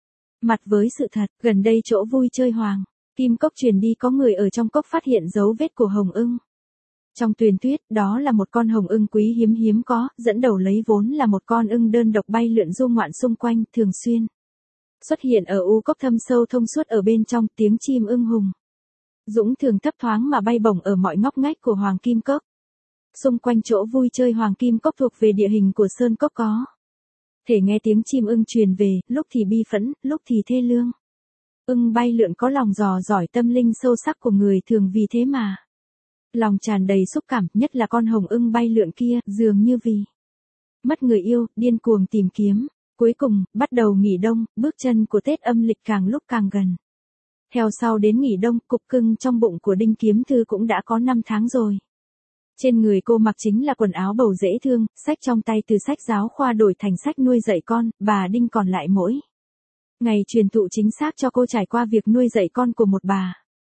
mặt với sự thật. Gần đây chỗ vui chơi Hoàng Kim Cốc truyền đi có người ở trong cốc phát hiện dấu vết của hồng ưng. Trong truyền thuyết, đó là một con hồng ưng quý hiếm hiếm có, dẫn đầu lấy vốn là một con ưng đơn độc bay lượn du ngoạn xung quanh, thường xuyên xuất hiện ở u cốc thâm sâu thông suốt ở bên trong, tiếng chim ưng hùng dũng thường thấp thoáng mà bay bổng ở mọi ngóc ngách của Hoàng Kim Cốc. Xung quanh chỗ vui chơi Hoàng Kim Cốc thuộc về địa hình của Sơn Cốc có thể nghe tiếng chim ưng truyền về, lúc thì bi phẫn, lúc thì thê lương. Ưng bay lượn có lòng dò dỏi tâm linh sâu sắc của người thường vì thế mà lòng tràn đầy xúc cảm, nhất là con hồng ưng bay lượn kia, dường như vì mất người yêu, điên cuồng tìm kiếm. Cuối cùng, bắt đầu nghỉ đông, bước chân của Tết âm lịch càng lúc càng gần. Theo sau đến nghỉ đông, cục cưng trong bụng của Đinh Kiếm Thư cũng đã có năm tháng rồi. Trên người cô mặc chính là quần áo bầu dễ thương, sách trong tay từ sách giáo khoa đổi thành sách nuôi dạy con, bà Đinh còn lại mỗi ngày truyền thụ chính xác cho cô trải qua việc nuôi dạy con của một bà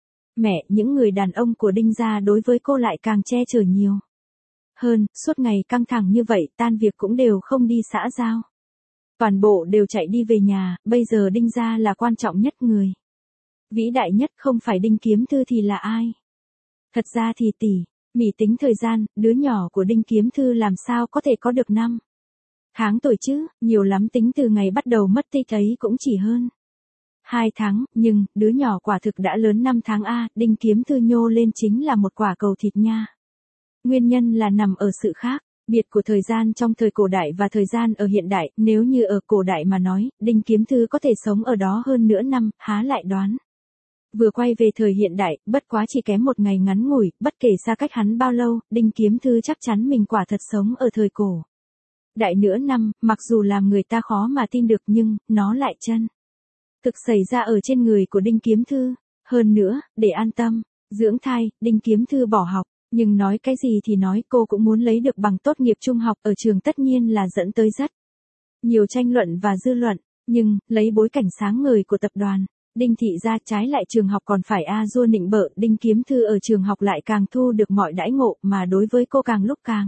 mẹ. Những người đàn ông của Đinh gia đối với cô lại càng che chở nhiều hơn, suốt ngày căng thẳng như vậy, tan việc cũng đều không đi xã giao. Toàn bộ đều chạy đi về nhà, bây giờ Đinh gia là quan trọng nhất, người vĩ đại nhất, không phải Đinh Kiếm Thư thì là ai? Thật ra thì tỷ mỉ tính thời gian, đứa nhỏ của Đinh Kiếm Thư làm sao có thể có được năm tháng tuổi chứ, nhiều lắm tính từ ngày bắt đầu mất tích thấy cũng chỉ hơn hai tháng, nhưng, đứa nhỏ quả thực đã lớn năm tháng a, Đinh Kiếm Thư nhô lên chính là một quả cầu thịt nha. Nguyên nhân là nằm ở sự khác biệt của thời gian trong thời cổ đại và thời gian ở hiện đại, nếu như ở cổ đại mà nói, Đinh Kiếm Thư có thể sống ở đó hơn nửa năm, há lại đoán. Vừa quay về thời hiện đại, bất quá chỉ kém một ngày ngắn ngủi, bất kể xa cách hắn bao lâu, Đinh Kiếm Thư chắc chắn mình quả thật sống ở thời cổ đại nửa năm, mặc dù làm người ta khó mà tin được nhưng, nó lại chân thực xảy ra ở trên người của Đinh Kiếm Thư. Hơn nữa, để an tâm dưỡng thai, Đinh Kiếm Thư bỏ học, nhưng nói cái gì thì nói, cô cũng muốn lấy được bằng tốt nghiệp trung học ở trường, tất nhiên là dẫn tới rất nhiều tranh luận và dư luận, nhưng, lấy bối cảnh sáng ngời của tập đoàn Đinh thị gia, trái lại trường học còn phải a dua nịnh bợ, Đinh Kiếm Thư ở trường học lại càng thu được mọi đãi ngộ, mà đối với cô càng lúc càng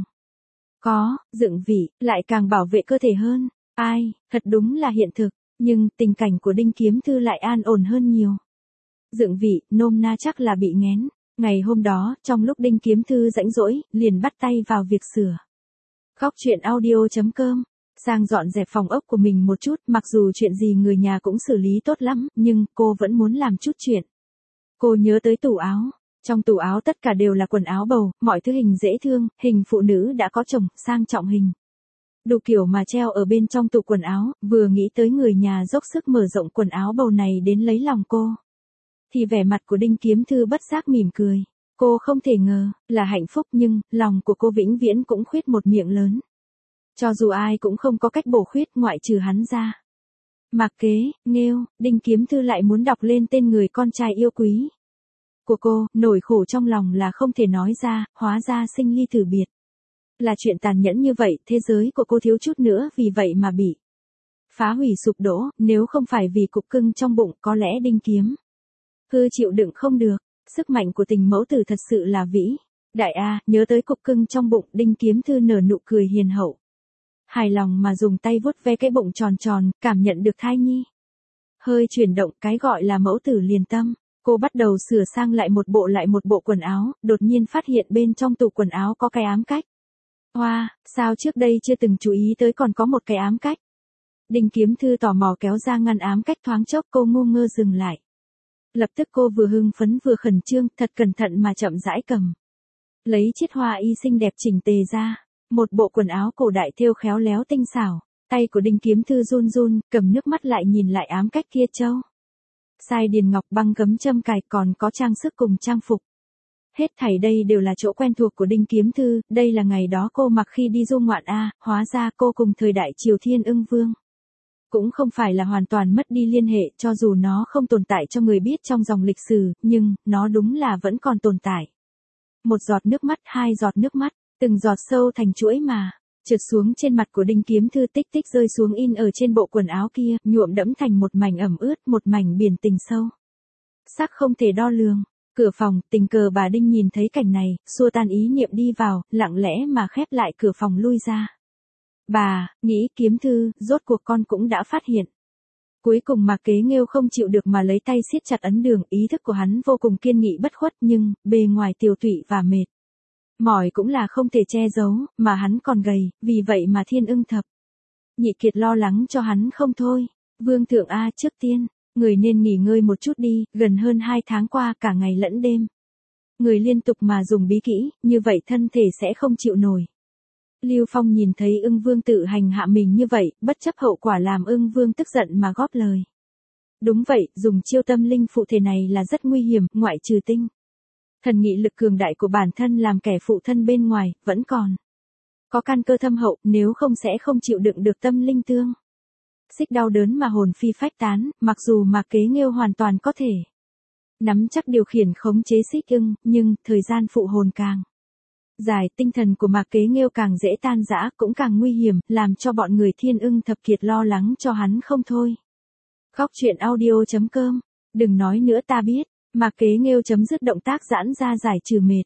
có dựng vị, lại càng bảo vệ cơ thể hơn. Ai, thật đúng là hiện thực, nhưng tình cảnh của Đinh Kiếm Thư lại an ổn hơn nhiều. Dựng vị, nôm na chắc là bị nghén. Ngày hôm đó, trong lúc Đinh Kiếm Thư rãnh rỗi, liền bắt tay vào việc sửa. Khóc chuyện audio chấm com, sang dọn dẹp phòng ốc của mình một chút, mặc dù chuyện gì người nhà cũng xử lý tốt lắm, nhưng cô vẫn muốn làm chút chuyện. Cô nhớ tới tủ áo. Trong tủ áo tất cả đều là quần áo bầu, mọi thứ hình dễ thương, hình phụ nữ đã có chồng, sang trọng hình đủ kiểu mà treo ở bên trong tủ quần áo, vừa nghĩ tới người nhà dốc sức mở rộng quần áo bầu này đến lấy lòng cô, thì vẻ mặt của Đinh Kiếm Thư bất giác mỉm cười. Cô không thể ngờ, là hạnh phúc nhưng, lòng của cô vĩnh viễn cũng khuyết một miệng lớn. Cho dù ai cũng không có cách bổ khuyết ngoại trừ hắn ra. Mạc Kế Nghêu, Đinh Kiếm Thư lại muốn đọc lên tên người con trai yêu quý của cô, nỗi khổ trong lòng là không thể nói ra, hóa ra sinh ly tử biệt. Là chuyện tàn nhẫn như vậy, thế giới của cô thiếu chút nữa vì vậy mà bị phá hủy sụp đổ, nếu không phải vì cục cưng trong bụng, có lẽ Đinh Kiếm Thư chịu đựng không được. Sức mạnh của tình mẫu tử thật sự là vĩ đại a, nhớ tới cục cưng trong bụng, Đinh Kiếm Thư nở nụ cười hiền hậu. Hài lòng mà dùng tay vuốt ve cái bụng tròn tròn, cảm nhận được thai nhi hơi chuyển động, cái gọi là mẫu tử liền tâm. Cô bắt đầu sửa sang lại một bộ lại một bộ quần áo, đột nhiên phát hiện bên trong tủ quần áo có cái ám cách. Hoa, wow, sao trước đây chưa từng chú ý tới còn có một cái ám cách. Đinh Kiếm Thư tò mò kéo ra ngăn ám cách, thoáng chốc cô ngu ngơ dừng lại. Lập tức cô vừa hưng phấn vừa khẩn trương, thật cẩn thận mà chậm rãi cầm lấy chiếc hoa y xinh đẹp chỉnh tề ra, một bộ quần áo cổ đại thêu khéo léo tinh xảo. Tay của Đinh Kiếm Thư run run, cầm nước mắt lại nhìn lại ám cách kia châu. Sai điền ngọc, băng gấm châm cài, còn có trang sức cùng trang phục. Hết thảy đây đều là chỗ quen thuộc của Đinh Kiếm Thư, đây là ngày đó cô mặc khi đi du ngoạn a, hóa ra cô cùng thời đại Triều Thiên Ưng Vương cũng không phải là hoàn toàn mất đi liên hệ, cho dù nó không tồn tại cho người biết trong dòng lịch sử, nhưng nó đúng là vẫn còn tồn tại. Một giọt nước mắt, hai giọt nước mắt, từng giọt sâu thành chuỗi mà trượt xuống trên mặt của Đinh Kiếm Thư, tích tích rơi xuống in ở trên bộ quần áo kia, nhuộm đẫm thành một mảnh ẩm ướt, một mảnh biển tình sâu sắc không thể đo lường. Cửa phòng, tình cờ bà Đinh nhìn thấy cảnh này, xua tan ý niệm đi vào, lặng lẽ mà khép lại cửa phòng lui ra. Bà, nghĩ Kiếm Thư, rốt cuộc con cũng đã phát hiện. Cuối cùng Mạc Kế Nghêu không chịu được mà lấy tay siết chặt ấn đường, ý thức của hắn vô cùng kiên nghị bất khuất, nhưng, bề ngoài tiều tụy và mệt mỏi cũng là không thể che giấu, mà hắn còn gầy, vì vậy mà Thiên Ưng Thập Nhị Kiệt lo lắng cho hắn không thôi. Vương thượng a, trước tiên, người nên nghỉ ngơi một chút đi, gần hơn hai tháng qua cả ngày lẫn đêm. Người liên tục mà dùng bí kỹ, như vậy thân thể sẽ không chịu nổi. Lưu Phong nhìn thấy Ưng Vương tự hành hạ mình như vậy, bất chấp hậu quả làm Ưng Vương tức giận mà góp lời. Đúng vậy, dùng chiêu tâm linh phụ thể này là rất nguy hiểm, ngoại trừ tinh thần nghị lực cường đại của bản thân làm kẻ phụ thân bên ngoài, vẫn còn có căn cơ thâm hậu, nếu không sẽ không chịu đựng được tâm linh tương xích đau đớn mà hồn phi phách tán. Mặc dù Mạc Kế Nghêu hoàn toàn có thể nắm chắc điều khiển khống chế xích ưng, nhưng thời gian phụ hồn càng dài, tinh thần của Mạc Kế Nghêu càng dễ tan rã, cũng càng nguy hiểm, làm cho bọn người Thiên Ưng Thập Kiệt lo lắng cho hắn không thôi. Khóc chuyện audio chấm com, đừng nói nữa ta biết. Mạc Kế Nghêu chấm dứt động tác giãn ra giải trừ mệt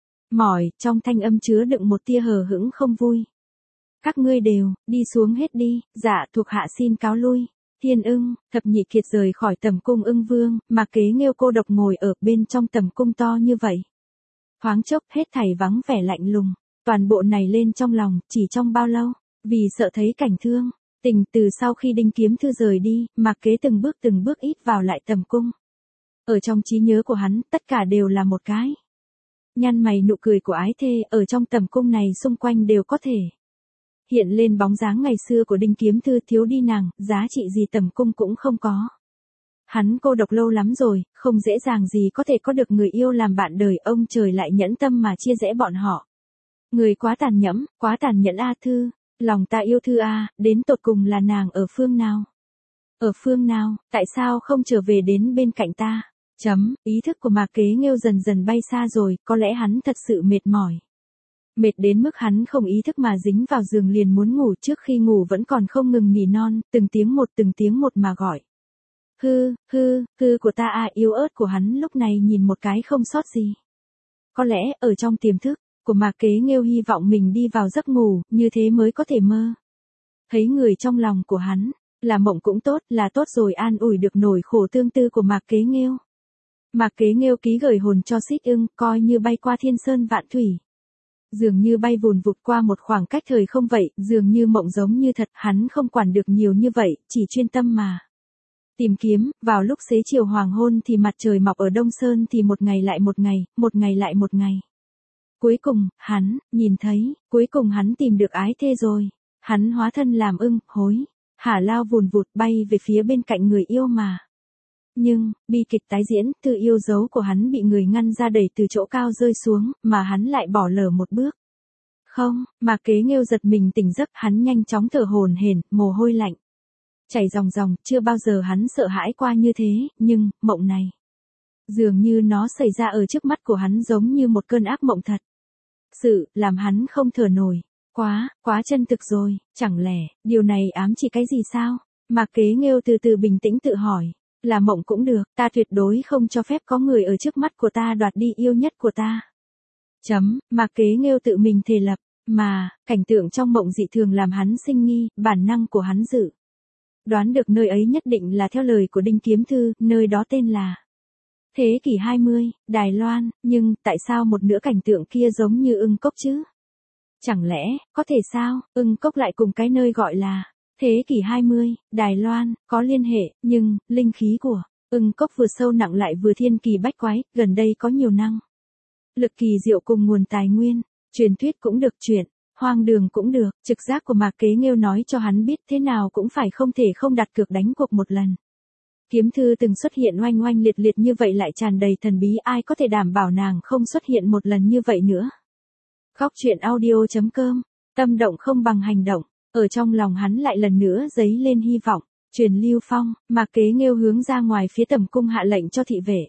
mỏi, trong thanh âm chứa đựng một tia hờ hững không vui. Các ngươi đều, đi xuống hết đi, dạ thuộc hạ xin cáo lui. Thiên Ưng Thập Nhị Kiệt rời khỏi tầm cung Ưng Vương, Mạc Kế Nghêu cô độc ngồi ở bên trong tầm cung to như vậy. Thoáng chốc hết thảy vắng vẻ lạnh lùng, toàn bộ này lên trong lòng, chỉ trong bao lâu, vì sợ thấy cảnh thương tình. Từ sau khi Đinh Kiếm Thư rời đi, Mạc Kế từng bước từng bước ít vào lại tầm cung. Ở trong trí nhớ của hắn, tất cả đều là một cái nhăn mày nụ cười của ái thê, ở trong tầm cung này xung quanh đều có thể hiện lên bóng dáng ngày xưa của Đinh Kiếm Thư, thiếu đi nàng, giá trị gì tầm cung cũng không có. Hắn cô độc lâu lắm rồi, không dễ dàng gì có thể có được người yêu làm bạn đời, ông trời lại nhẫn tâm mà chia rẽ bọn họ. Người quá tàn nhẫn, quá tàn nhẫn a Thư, lòng ta yêu Thư a, đến tột cùng là nàng ở phương nào? Ở phương nào, tại sao không trở về đến bên cạnh ta? Chấm, ý thức của Mạc Kế Nghêu dần dần bay xa rồi, có lẽ hắn thật sự mệt mỏi. Mệt đến mức hắn không ý thức mà dính vào giường liền muốn ngủ, trước khi ngủ vẫn còn không ngừng nỉ non, từng tiếng một từng tiếng một mà gọi. Hư, hư, hư của ta a, yếu ớt của hắn lúc này nhìn một cái không sót gì. Có lẽ, ở trong tiềm thức của Mạc Kế Nghêu hy vọng mình đi vào giấc ngủ, như thế mới có thể mơ thấy người trong lòng của hắn, là mộng cũng tốt, là tốt rồi, an ủi được nỗi khổ tương tư của Mạc Kế Nghêu. Mạc Kế Nghêu ký gửi hồn cho xích ưng, coi như bay qua thiên sơn vạn thủy. Dường như bay vùn vụt qua một khoảng cách thời không vậy, dường như mộng giống như thật, hắn không quản được nhiều như vậy, chỉ chuyên tâm mà tìm kiếm. Vào lúc xế chiều hoàng hôn thì mặt trời mọc ở Đông Sơn, thì một ngày lại một ngày, một ngày lại một ngày. Cuối cùng, hắn, nhìn thấy, cuối cùng hắn tìm được ái thê rồi. Hắn hóa thân làm ưng, hối hả lao vùn vụt bay về phía bên cạnh người yêu mà. Nhưng, bi kịch tái diễn, Thư yêu dấu của hắn bị người ngăn ra đẩy từ chỗ cao rơi xuống, mà hắn lại bỏ lỡ một bước. Không, Mạc Kế Nghêu giật mình tỉnh giấc, hắn nhanh chóng thở hổn hển, mồ hôi lạnh chảy ròng ròng, chưa bao giờ hắn sợ hãi qua như thế, nhưng, mộng này Dường như nó xảy ra ở trước mắt của hắn giống như một cơn ác mộng thật. Sự, làm hắn không thở nổi. Quá, quá chân thực rồi, chẳng lẽ, điều này ám chỉ cái gì sao? Mạc Kế Nghêu từ từ bình tĩnh tự hỏi. Là mộng cũng được, ta tuyệt đối không cho phép có người ở trước mắt của ta đoạt đi yêu nhất của ta. Chấm, Mạc Kế Nghêu tự mình thề lập, mà, cảnh tượng trong mộng dị thường làm hắn sinh nghi, bản năng của hắn dự đoán được nơi ấy nhất định là theo lời của Đinh Kiếm Thư, nơi đó tên là Thế kỷ hai mươi, Đài Loan, nhưng tại sao một nửa cảnh tượng kia giống như Ưng Cốc chứ? Chẳng lẽ, có thể sao, Ưng Cốc lại cùng cái nơi gọi là Thế kỷ hai mươi, Đài Loan, có liên hệ, nhưng, linh khí của Ưng Cốc vừa sâu nặng lại vừa thiên kỳ bách quái, gần đây có nhiều năng lực kỳ diệu cùng nguồn tài nguyên, truyền thuyết cũng được chuyện, hoang đường cũng được, trực giác của Mạc Kế Nghêu nói cho hắn biết thế nào cũng phải không thể không đặt cược đánh cuộc một lần. Kiếm Thư từng xuất hiện oanh oanh liệt liệt như vậy lại tràn đầy thần bí, ai có thể đảm bảo nàng không xuất hiện một lần như vậy nữa. Góc truyện audio chấm com, tâm động không bằng hành động, ở trong lòng hắn lại lần nữa dấy lên hy vọng. Truyền Lưu Phong, Mạc Kế Nghêu hướng ra ngoài phía tầm cung hạ lệnh cho thị vệ.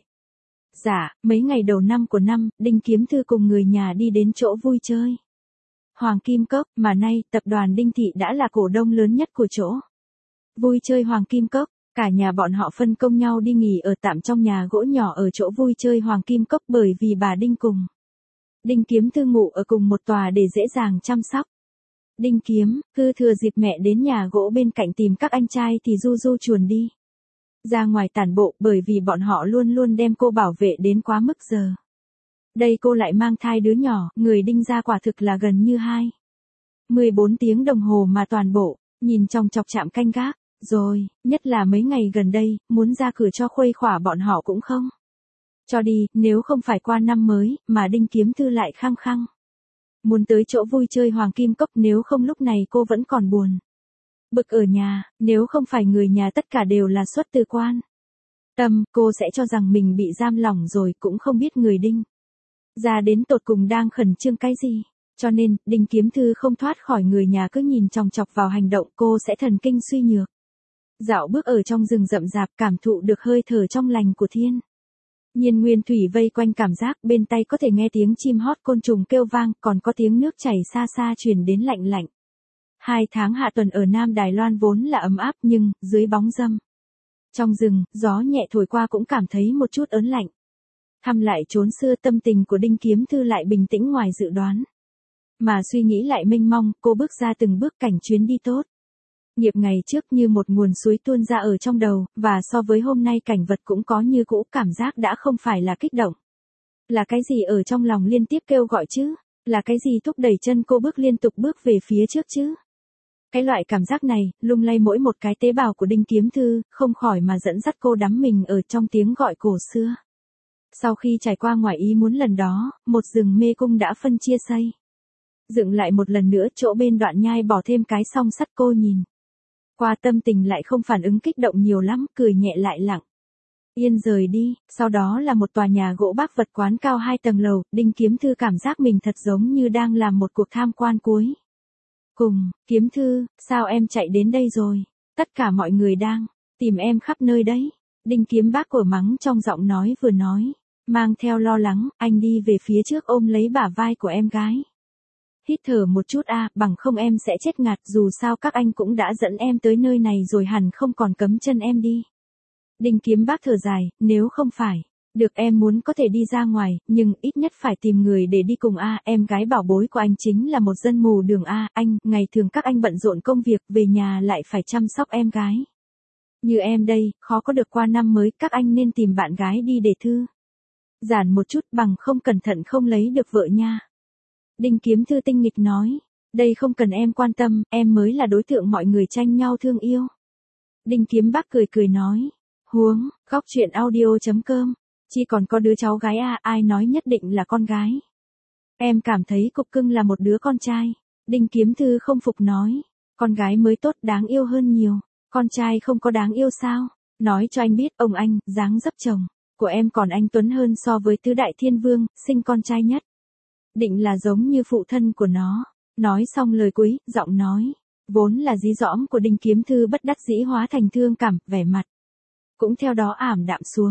Dạ, mấy ngày đầu năm của năm, Đinh Kiếm Thư cùng người nhà đi đến chỗ vui chơi Hoàng Kim Cốc, mà nay tập đoàn Đinh Thị đã là cổ đông lớn nhất của chỗ vui chơi Hoàng Kim Cốc. Cả nhà bọn họ phân công nhau đi nghỉ ở tạm trong nhà gỗ nhỏ ở chỗ vui chơi Hoàng Kim Cốc bởi vì bà Đinh cùng Đinh Kiếm Thư ngủ ở cùng một tòa để dễ dàng chăm sóc. Đinh Kiếm Thư thừa dịp mẹ đến nhà gỗ bên cạnh tìm các anh trai thì du du chuồn đi ra ngoài tản bộ, bởi vì bọn họ luôn luôn đem cô bảo vệ đến quá mức giờ. Đây cô lại mang thai đứa nhỏ, người Đinh gia quả thực là gần như hai mười bốn tiếng đồng hồ mà toàn bộ, nhìn trong chọc chạm canh gác, rồi, nhất là mấy ngày gần đây, muốn ra cửa cho khuây khỏa bọn họ cũng không cho đi, nếu không phải qua năm mới, mà Đinh Kiếm Thư lại khăng khăng muốn tới chỗ vui chơi Hoàng Kim Cốc, nếu không lúc này cô vẫn còn buồn bực ở nhà, nếu không phải người nhà tất cả đều là xuất từ quan tâm, cô sẽ cho rằng mình bị giam lỏng rồi, cũng không biết người Đinh ra đến tột cùng đang khẩn trương cái gì. Cho nên, Đinh Kiếm Thư không thoát khỏi người nhà cứ nhìn chòng chọc vào hành động, cô sẽ thần kinh suy nhược. Dạo bước ở trong rừng rậm rạp, cảm thụ được hơi thở trong lành của thiên nhiên nguyên thủy vây quanh, cảm giác bên tay có thể nghe tiếng chim hót, côn trùng kêu vang, còn có tiếng nước chảy xa xa truyền đến lạnh lạnh. Hai tháng hạ tuần ở Nam Đài Loan vốn là ấm áp, nhưng, dưới bóng râm trong rừng, gió nhẹ thổi qua cũng cảm thấy một chút ớn lạnh. Thăm lại chốn xưa, tâm tình của Đinh Kiếm Thư lại bình tĩnh ngoài dự đoán. Mà suy nghĩ lại mênh mông, cô bước ra từng bước cảnh chuyến đi tốt nghiệp ngày trước như một nguồn suối tuôn ra ở trong đầu, và so với hôm nay cảnh vật cũng có như cũ, cảm giác đã không phải là kích động. Là cái gì ở trong lòng liên tiếp kêu gọi chứ? Là cái gì thúc đẩy chân cô bước liên tục bước về phía trước chứ? Cái loại cảm giác này, lung lay mỗi một cái tế bào của Đinh Kiếm Thư, không khỏi mà dẫn dắt cô đắm mình ở trong tiếng gọi cổ xưa. Sau khi trải qua ngoài ý muốn lần đó, một rừng mê cung đã phân chia xây dựng lại một lần nữa, chỗ bên đoạn nhai bỏ thêm cái song sắt, cô nhìn qua tâm tình lại không phản ứng kích động nhiều lắm, cười nhẹ lại lặng yên rời đi. Sau đó là một tòa nhà gỗ bác vật quán cao hai tầng lầu, Đinh Kiếm Thư cảm giác mình thật giống như đang làm một cuộc tham quan cuối cùng. Kiếm Thư, sao em chạy đến đây rồi? Tất cả mọi người đang tìm em khắp nơi đấy. Đinh Kiếm Bác của mắng trong giọng nói vừa nói mang theo lo lắng. Anh đi về phía trước ôm lấy bả vai của em gái. Hít thở một chút a, à, bằng không em sẽ chết ngạt, dù sao các anh cũng đã dẫn em tới nơi này rồi, hẳn không còn cấm chân em đi. Đinh Kiếm Bác thở dài, nếu không phải được em muốn có thể đi ra ngoài, nhưng ít nhất phải tìm người để đi cùng a, à, em gái bảo bối của anh chính là một dân mù đường a, à, anh, ngày thường các anh bận rộn công việc, về nhà lại phải chăm sóc em gái. Như em đây, khó có được qua năm mới, các anh nên tìm bạn gái đi để thư giãn một chút, bằng không cẩn thận không lấy được vợ nha. Đinh Kiếm Thư tinh nghịch nói, đây không cần em quan tâm, em mới là đối tượng mọi người tranh nhau thương yêu. Đinh Kiếm Bác cười cười nói, huống, góc truyện audio chấm com, chỉ còn có đứa cháu gái à, ai nói nhất định là con gái. Em cảm thấy Cục Cưng là một đứa con trai. Đinh Kiếm Thư không phục nói, con gái mới tốt, đáng yêu hơn nhiều, con trai không có đáng yêu sao? Nói cho anh biết, ông anh, dáng dấp chồng của em còn anh tuấn hơn so với tứ đại thiên vương, sinh con trai nhất. Định là giống như phụ thân của nó. Nói xong lời cuối, giọng nói vốn là dí dỏm của Đinh Kiếm Thư bất đắc dĩ hóa thành thương cảm, vẻ mặt cũng theo đó ảm đạm xuống.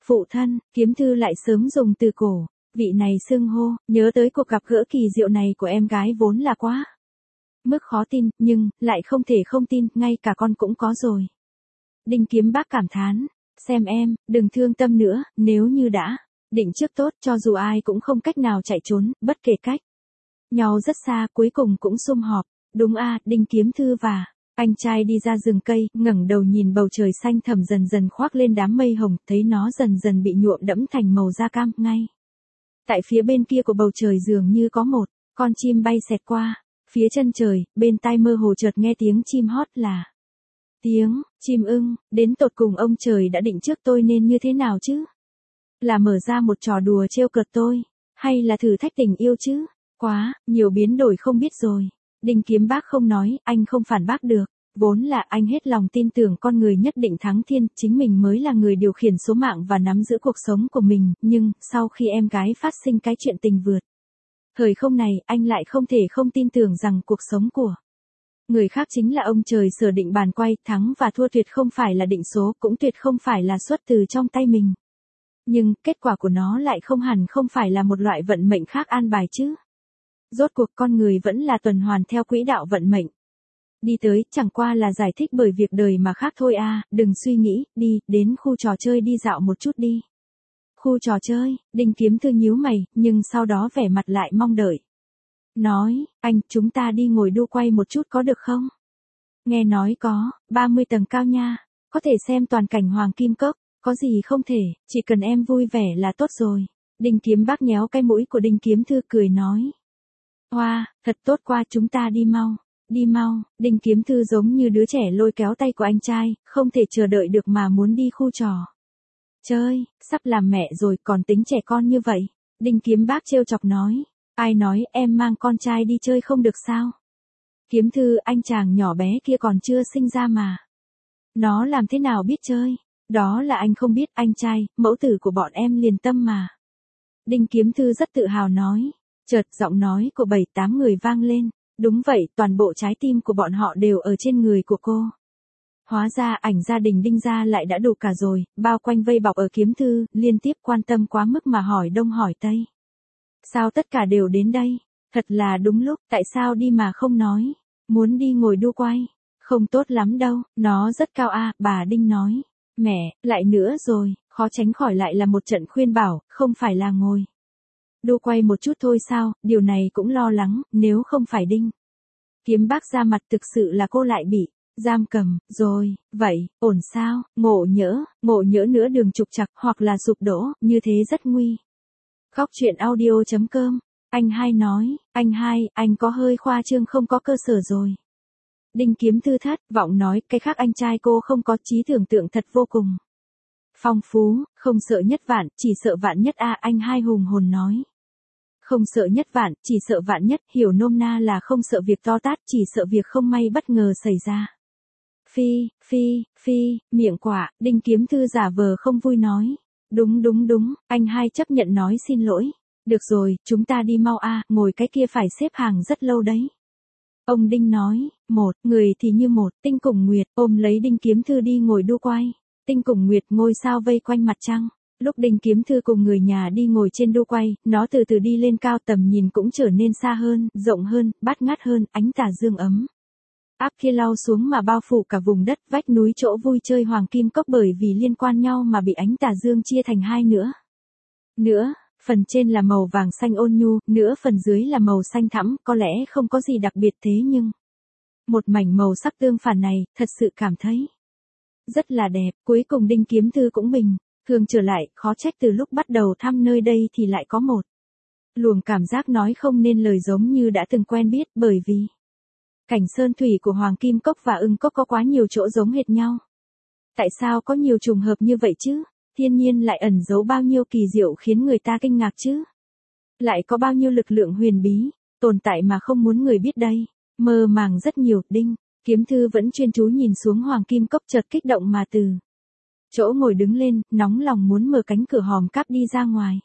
Phụ thân, kiếm thư lại sớm dùng từ cổ, vị này xưng hô, nhớ tới cuộc gặp gỡ kỳ diệu này của em gái vốn là quá mức khó tin, nhưng, lại không thể không tin, ngay cả con cũng có rồi. Đinh Kiếm Bác cảm thán, xem em, đừng thương tâm nữa, nếu như đã định trước tốt cho dù ai cũng không cách nào chạy trốn, bất kể cách nhau rất xa cuối cùng cũng sum họp. Đúng a, Đinh Kiếm Thư và anh trai đi ra rừng cây, ngẩng đầu nhìn bầu trời xanh thẳm dần dần khoác lên đám mây hồng, thấy nó dần dần bị nhuộm đẫm thành màu da cam, ngay tại phía bên kia của bầu trời dường như có một con chim bay xẹt qua phía chân trời, bên tai mơ hồ chợt nghe tiếng chim hót là tiếng chim ưng. Đến tột cùng ông trời đã định trước tôi nên như thế nào chứ? Là mở ra một trò đùa trêu cợt tôi, hay là thử thách tình yêu chứ? Quá nhiều biến đổi không biết rồi. Đinh Kiếm Bác không nói, anh không phản bác được. Vốn là anh hết lòng tin tưởng con người nhất định thắng thiên, chính mình mới là người điều khiển số mạng và nắm giữ cuộc sống của mình, nhưng, sau khi em gái phát sinh cái chuyện tình vượt thời không này, anh lại không thể không tin tưởng rằng cuộc sống của người khác chính là ông trời sở định bàn quay, thắng và thua tuyệt không phải là định số, cũng tuyệt không phải là xuất từ trong tay mình. Nhưng, kết quả của nó lại không hẳn không phải là một loại vận mệnh khác an bài chứ. Rốt cuộc con người vẫn là tuần hoàn theo quỹ đạo vận mệnh. Đi tới, chẳng qua là giải thích bởi việc đời mà khác thôi a, à, đừng suy nghĩ, đi, đến khu trò chơi đi dạo một chút đi. Khu trò chơi, Đinh Kiếm Thư nhíu mày, nhưng sau đó vẻ mặt lại mong đợi. Nói, anh, chúng ta đi ngồi đu quay một chút có được không? Nghe nói có, ba mươi tầng cao nha, có thể xem toàn cảnh Hoàng Kim Cốc, có gì không thể, chỉ cần em vui vẻ là tốt rồi. Đinh Kiếm Bác nhéo cái mũi của Đinh Kiếm Thư cười nói. Hoa, wow, thật tốt qua, chúng ta đi mau, đi mau. Đinh Kiếm Thư giống như đứa trẻ lôi kéo tay của anh trai, không thể chờ đợi được mà muốn đi khu trò chơi, sắp làm mẹ rồi còn tính trẻ con như vậy. Đinh Kiếm Bác trêu chọc nói. Ai nói em mang con trai đi chơi không được sao? Kiếm Thư, anh chàng nhỏ bé kia còn chưa sinh ra mà. Nó làm thế nào biết chơi? Đó là anh không biết, anh trai, mẫu tử của bọn em liền tâm mà. Đinh Kiếm Thư rất tự hào nói. Chợt giọng nói của bảy tám người vang lên. Đúng vậy, toàn bộ trái tim của bọn họ đều ở trên người của cô. Hóa ra ảnh gia đình Đinh gia lại đã đủ cả rồi, bao quanh vây bọc ở Kiếm Thư, liên tiếp quan tâm quá mức mà hỏi đông hỏi tây. Sao tất cả đều đến đây? Thật là đúng lúc, tại sao đi mà không nói? Muốn đi ngồi đu quay? Không tốt lắm đâu, nó rất cao a, à, bà Đinh nói. Mẹ, lại nữa rồi, khó tránh khỏi lại là một trận khuyên bảo, không phải là ngồi đu quay một chút thôi sao, điều này cũng lo lắng, nếu không phải Đinh Kiếm Bác ra mặt thực sự là cô lại bị giam cầm, rồi, vậy, ổn sao, ngộ nhỡ, ngộ nhỡ nữa đường trục trặc hoặc là sụp đổ, như thế rất nguy. Góc truyện audio chấm com, anh hai nói, anh hai, anh có hơi khoa trương không có cơ sở rồi. Đinh Kiếm Thư thất vọng nói, cái khác anh trai cô không có trí tưởng tượng thật vô cùng phong phú, không sợ nhất vạn, chỉ sợ vạn nhất a, à, anh hai hùng hồn nói. Không sợ nhất vạn, chỉ sợ vạn nhất, hiểu nôm na là không sợ việc to tát, chỉ sợ việc không may bất ngờ xảy ra. Phi, phi, phi, miệng quả, Đinh Kiếm Thư giả vờ không vui nói. Đúng đúng đúng, anh hai chấp nhận nói xin lỗi. Được rồi, chúng ta đi mau a, à, ngồi cái kia phải xếp hàng rất lâu đấy. Ông Đinh nói, một, người thì như một, Tinh Cùng Nguyệt, ôm lấy Đinh Kiếm Thư đi ngồi đu quay. Tinh Cùng Nguyệt ngôi sao vây quanh mặt trăng. Lúc Đinh Kiếm Thư cùng người nhà đi ngồi trên đu quay, nó từ từ đi lên cao, tầm nhìn cũng trở nên xa hơn, rộng hơn, bát ngát hơn, ánh tà dương ấm áp kia lao xuống mà bao phủ cả vùng đất, vách núi chỗ vui chơi Hoàng Kim Cốc bởi vì liên quan nhau mà bị ánh tà dương chia thành hai nữa. Nữa, phần trên là màu vàng xanh ôn nhu, nữa phần dưới là màu xanh thẫm, có lẽ không có gì đặc biệt thế nhưng một mảnh màu sắc tương phản này, thật sự cảm thấy rất là đẹp. Cuối cùng Đinh Kiếm Thư cũng bình thường trở lại, khó trách từ lúc bắt đầu thăm nơi đây thì lại có một luồng cảm giác nói không nên lời giống như đã từng quen biết, bởi vì cảnh sơn thủy của Hoàng Kim Cốc và Ưng Cốc có quá nhiều chỗ giống hệt nhau. Tại sao có nhiều trùng hợp như vậy chứ? Thiên nhiên lại ẩn giấu bao nhiêu kỳ diệu khiến người ta kinh ngạc chứ? Lại có bao nhiêu lực lượng huyền bí tồn tại mà không muốn người biết đây? Mơ màng rất nhiều. Đinh Kiếm Thư vẫn chuyên chú nhìn xuống Hoàng Kim Cốc, chợt kích động mà từ chỗ ngồi đứng lên, nóng lòng muốn mở cánh cửa hòm cáp đi ra ngoài.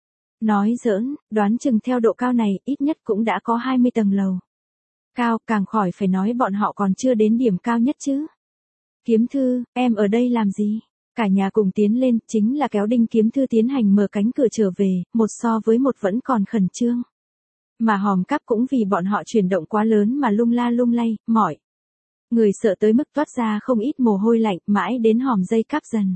Nói giỡn, đoán chừng theo độ cao này, ít nhất cũng đã có hai mươi tầng lầu cao, càng khỏi phải nói bọn họ còn chưa đến điểm cao nhất chứ. Kiếm Thư, em ở đây làm gì? Cả nhà cùng tiến lên, chính là kéo Đinh Kiếm Thư tiến hành mở cánh cửa trở về, một so với một vẫn còn khẩn trương. Mà hòm cáp cũng vì bọn họ chuyển động quá lớn mà lung la lung lay, mỏi. Người sợ tới mức toát ra không ít mồ hôi lạnh, mãi đến hòm dây cáp dần.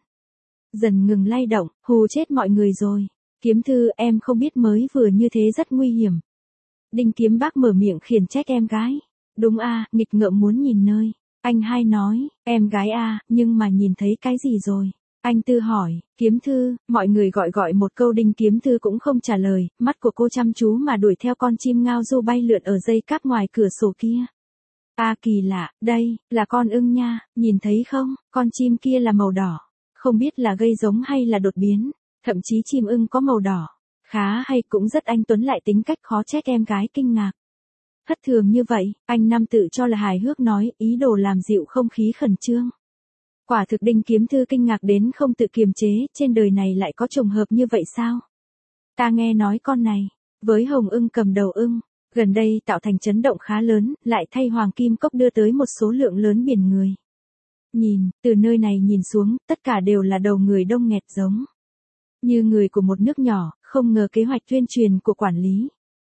Dần ngừng lay động, hù chết mọi người rồi. Kiếm Thư, em không biết mới vừa như thế rất nguy hiểm. Đinh Kiếm Bác mở miệng khiển trách em gái. Đúng a, nghịch ngợm muốn nhìn nơi. Anh hai nói, em gái a, nhưng mà nhìn thấy cái gì rồi? Anh Tư hỏi, Kiếm Thư, mọi người gọi gọi một câu Đinh Kiếm Thư cũng không trả lời, mắt của cô chăm chú mà đuổi theo con chim ngao du bay lượn ở dây cáp ngoài cửa sổ kia. A à, kỳ lạ, đây, là con ưng nha, nhìn thấy không, con chim kia là màu đỏ. Không biết là gây giống hay là đột biến, thậm chí chim ưng có màu đỏ. Khá hay, cũng rất anh tuấn lại tính cách khó trách em gái kinh ngạc. Thất thường như vậy, anh Năm tự cho là hài hước nói, ý đồ làm dịu không khí khẩn trương. Quả thực Đinh Kiếm Thư kinh ngạc đến không tự kiềm chế, trên đời này lại có trùng hợp như vậy sao? Ta nghe nói con này, với hồng ưng cầm đầu ưng, gần đây tạo thành chấn động khá lớn, lại thay Hoàng Kim Cốc đưa tới một số lượng lớn biển người. Nhìn, từ nơi này nhìn xuống, tất cả đều là đầu người đông nghẹt giống. Như người của một nước nhỏ, không ngờ kế hoạch tuyên truyền của quản lý.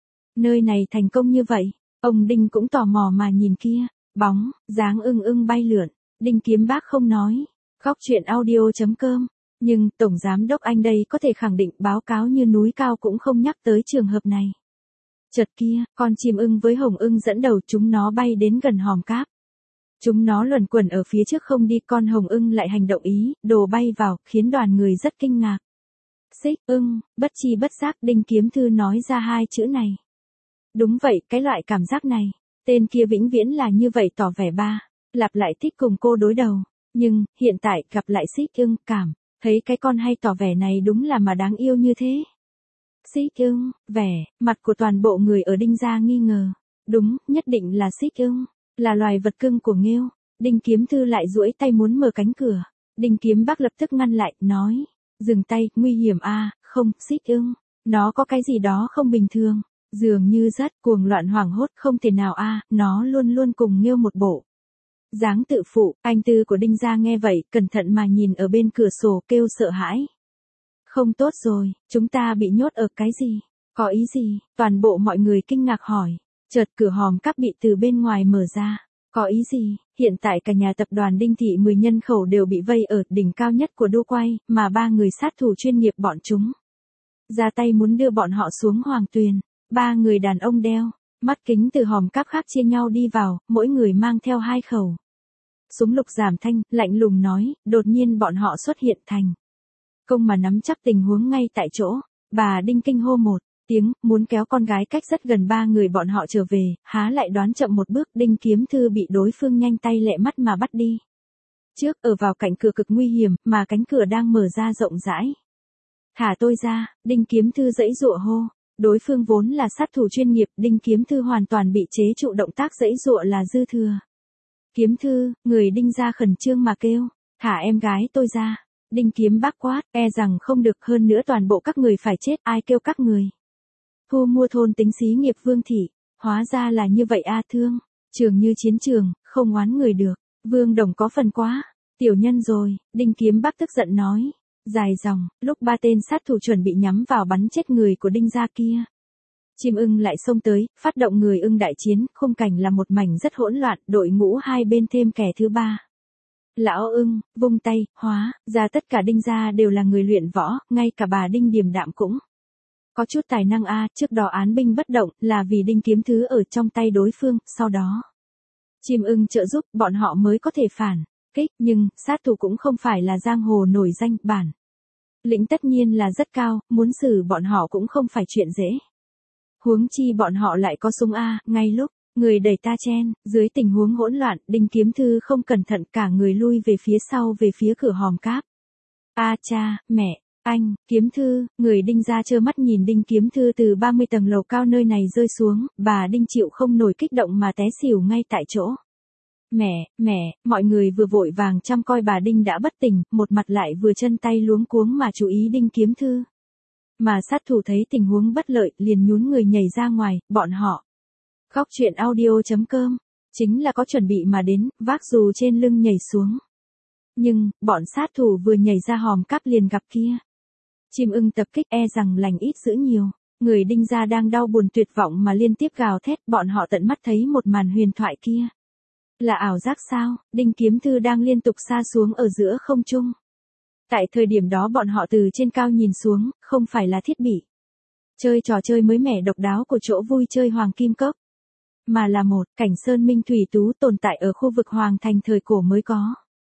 Nơi này thành công như vậy, ông Đinh cũng tò mò mà nhìn kia, bóng, dáng ưng ưng bay lượn. Đinh Kiếm Bác không nói, góc chuyện audio chấm com, nhưng Tổng Giám đốc anh đây có thể khẳng định báo cáo như núi cao cũng không nhắc tới trường hợp này. Chợt kia, con chim ưng với hồng ưng dẫn đầu chúng nó bay đến gần hòm cáp. Chúng nó luẩn quẩn ở phía trước không đi, con hồng ưng lại hành động ý, đồ bay vào, khiến đoàn người rất kinh ngạc. Xích ưng, bất chi bất giác Đinh Kiếm Thư nói ra hai chữ này. Đúng vậy, cái loại cảm giác này, tên kia vĩnh viễn là như vậy tỏ vẻ ba. Lặp lại thích cùng cô đối đầu, nhưng, hiện tại gặp lại xích ưng, cảm, thấy cái con hay tỏ vẻ này đúng là mà đáng yêu như thế. Xích ưng, vẻ, mặt của toàn bộ người ở Đinh gia nghi ngờ. Đúng, nhất định là xích ưng, là loài vật cưng của Nghêu. Đinh Kiếm Thư lại duỗi tay muốn mở cánh cửa. Đinh Kiếm Bác lập tức ngăn lại, nói, dừng tay, nguy hiểm a, không, xích ưng, nó có cái gì đó không bình thường. Dường như rất cuồng loạn hoảng hốt, không thể nào a, nó luôn luôn cùng Nghêu một bộ. Dáng tự phụ, anh Tư của Đinh gia nghe vậy, cẩn thận mà nhìn ở bên cửa sổ kêu sợ hãi. Không tốt rồi, chúng ta bị nhốt ở cái gì? Có ý gì? Toàn bộ mọi người kinh ngạc hỏi. Chợt cửa hòm cáp bị từ bên ngoài mở ra. Có ý gì? Hiện tại cả nhà tập đoàn Đinh Thị mười nhân khẩu đều bị vây ở đỉnh cao nhất của đô quay, mà ba người sát thủ chuyên nghiệp bọn chúng ra tay muốn đưa bọn họ xuống Hoàng Tuyền. Ba người đàn ông đeo mắt kính từ hòm cáp khác chia nhau đi vào, mỗi người mang theo hai khẩu súng lục giảm thanh, lạnh lùng nói, đột nhiên bọn họ xuất hiện thành công mà nắm chắc tình huống ngay tại chỗ. Bà Đinh kinh hô một tiếng, muốn kéo con gái cách rất gần ba người bọn họ trở về, há lại đoán chậm một bước, Đinh Kiếm Thư bị đối phương nhanh tay lẹ mắt mà bắt đi. Trước, ở vào cạnh cửa cực nguy hiểm, mà cánh cửa đang mở ra rộng rãi. Thả tôi ra, Đinh Kiếm Thư giãy giụa hô. Đối phương vốn là sát thủ chuyên nghiệp, Đinh Kiếm Thư hoàn toàn bị chế trụ, động tác giãy giụa là dư thừa. Kiếm Thư, người Đinh gia khẩn trương mà kêu, thả em gái tôi ra. Đinh Kiếm Bác quát, e rằng không được, hơn nữa toàn bộ các người phải chết, ai kêu các người. Thu mua thôn tính xí nghiệp Vương Thị, hóa ra là như vậy a, thương, trường như chiến trường, không oán người được, Vương Đồng có phần quá, tiểu nhân rồi, Đinh Kiếm Bác tức giận nói. Dài dòng, lúc ba tên sát thủ chuẩn bị nhắm vào bắn chết người của Đinh gia kia. Chim ưng lại xông tới, phát động người ưng đại chiến, khung cảnh là một mảnh rất hỗn loạn, đội ngũ hai bên thêm kẻ thứ ba. Lão ưng, vung tay, hóa, ra tất cả Đinh gia đều là người luyện võ, ngay cả bà Đinh Điềm Đạm cũng có chút tài năng a, trước đó án binh bất động, là vì Đinh Kiếm Thứ ở trong tay đối phương, sau đó chim ưng trợ giúp, bọn họ mới có thể phản kích, nhưng, sát thủ cũng không phải là giang hồ nổi danh, bản lĩnh tất nhiên là rất cao, muốn xử bọn họ cũng không phải chuyện dễ. Huống chi bọn họ lại có súng a, ngay lúc người đẩy ta chen, dưới tình huống hỗn loạn, Đinh Kiếm Thư không cẩn thận cả người lui về phía sau về phía cửa hòm cáp. A cha, mẹ, anh, Kiếm Thư, người Đinh gia trơ mắt nhìn Đinh Kiếm Thư từ ba mươi tầng lầu cao nơi này rơi xuống, bà Đinh chịu không nổi kích động mà té xỉu ngay tại chỗ. Mẹ, mẹ, mọi người vừa vội vàng chăm coi bà Đinh đã bất tỉnh, một mặt lại vừa chân tay luống cuống mà chú ý Đinh Kiếm Thư. Mà sát thủ thấy tình huống bất lợi, liền nhún người nhảy ra ngoài, bọn họ. Góc chuyện audio chấm com, chính là có chuẩn bị mà đến, vác dù trên lưng nhảy xuống. Nhưng, bọn sát thủ vừa nhảy ra hòm cắp liền gặp kia. Chim ưng tập kích e rằng lành ít dữ nhiều. Người Đinh gia đang đau buồn tuyệt vọng mà liên tiếp gào thét, bọn họ tận mắt thấy một màn huyền thoại kia. Là ảo giác sao? Đinh Kiếm Thư đang liên tục sa xuống ở giữa không trung. Tại thời điểm đó bọn họ từ trên cao nhìn xuống, không phải là thiết bị chơi trò chơi mới mẻ độc đáo của chỗ vui chơi Hoàng Kim Cốc, mà là một cảnh sơn minh thủy tú tồn tại ở khu vực Hoàng Thành thời cổ mới có.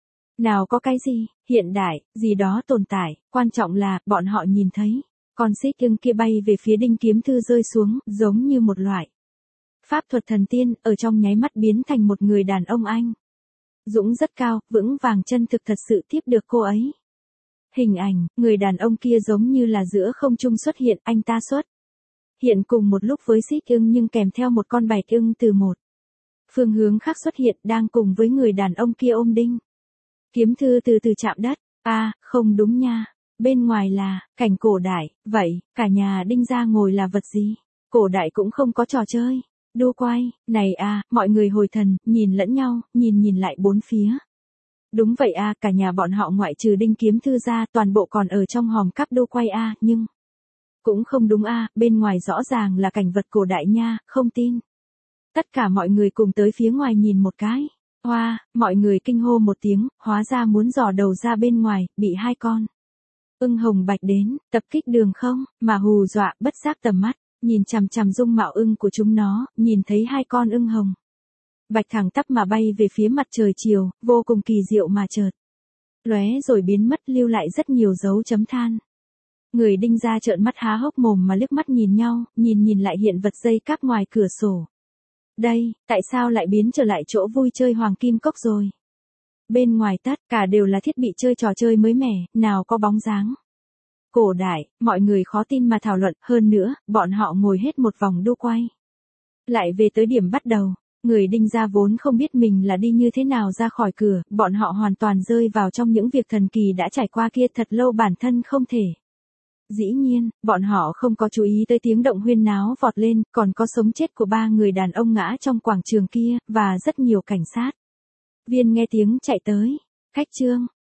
Nào có cái gì, hiện đại, gì đó tồn tại, quan trọng là, bọn họ nhìn thấy, con xích ưng kia bay về phía Đinh Kiếm Thư rơi xuống, giống như một loại pháp thuật thần tiên, ở trong nháy mắt biến thành một người đàn ông anh. Dũng rất cao, vững vàng chân thực thật sự tiếp được cô ấy. Hình ảnh, người đàn ông kia giống như là giữa không trung xuất hiện, anh ta xuất hiện cùng một lúc với xích ưng nhưng kèm theo một con bạch ưng từ một phương hướng khác xuất hiện, đang cùng với người đàn ông kia ôm Đinh Kiếm Thư từ từ chạm đất. A, à, không đúng nha. Bên ngoài là cảnh cổ đại, vậy, cả nhà Đinh gia ngồi là vật gì? Cổ đại cũng không có trò chơi. Đu quay, này à, mọi người hồi thần, nhìn lẫn nhau, nhìn nhìn lại bốn phía. Đúng vậy à, cả nhà bọn họ ngoại trừ Đinh Kiếm Thư ra, toàn bộ còn ở trong hòm cắp đu quay à, nhưng cũng không đúng à, bên ngoài rõ ràng là cảnh vật cổ đại nha, không tin. Tất cả mọi người cùng tới phía ngoài nhìn một cái. Hoa, wow, mọi người kinh hô một tiếng, hóa ra muốn dò đầu ra bên ngoài, bị hai con ưng hồng bạch đến, tập kích đường không, mà hù dọa, bất giác tầm mắt, nhìn chằm chằm dung mạo ưng của chúng nó, nhìn thấy hai con ưng hồng bạch thẳng tắp mà bay về phía mặt trời chiều, vô cùng kỳ diệu mà chợt lóe rồi biến mất, lưu lại rất nhiều dấu chấm than. Người Đinh gia trợn mắt há hốc mồm mà liếc mắt nhìn nhau, nhìn nhìn lại hiện vật dây cáp ngoài cửa sổ. Đây, tại sao lại biến trở lại chỗ vui chơi Hoàng Kim Cốc rồi? Bên ngoài tất cả đều là thiết bị chơi trò chơi mới mẻ, nào có bóng dáng cổ đại, mọi người khó tin mà thảo luận, hơn nữa, bọn họ ngồi hết một vòng đu quay. Lại về tới điểm bắt đầu, người Đinh gia vốn không biết mình là đi như thế nào ra khỏi cửa, bọn họ hoàn toàn rơi vào trong những việc thần kỳ đã trải qua kia thật lâu bản thân không thể. Dĩ nhiên, bọn họ không có chú ý tới tiếng động huyên náo vọt lên, còn có sống chết của ba người đàn ông ngã trong quảng trường kia, và rất nhiều cảnh sát viên nghe tiếng chạy tới. Khách trương,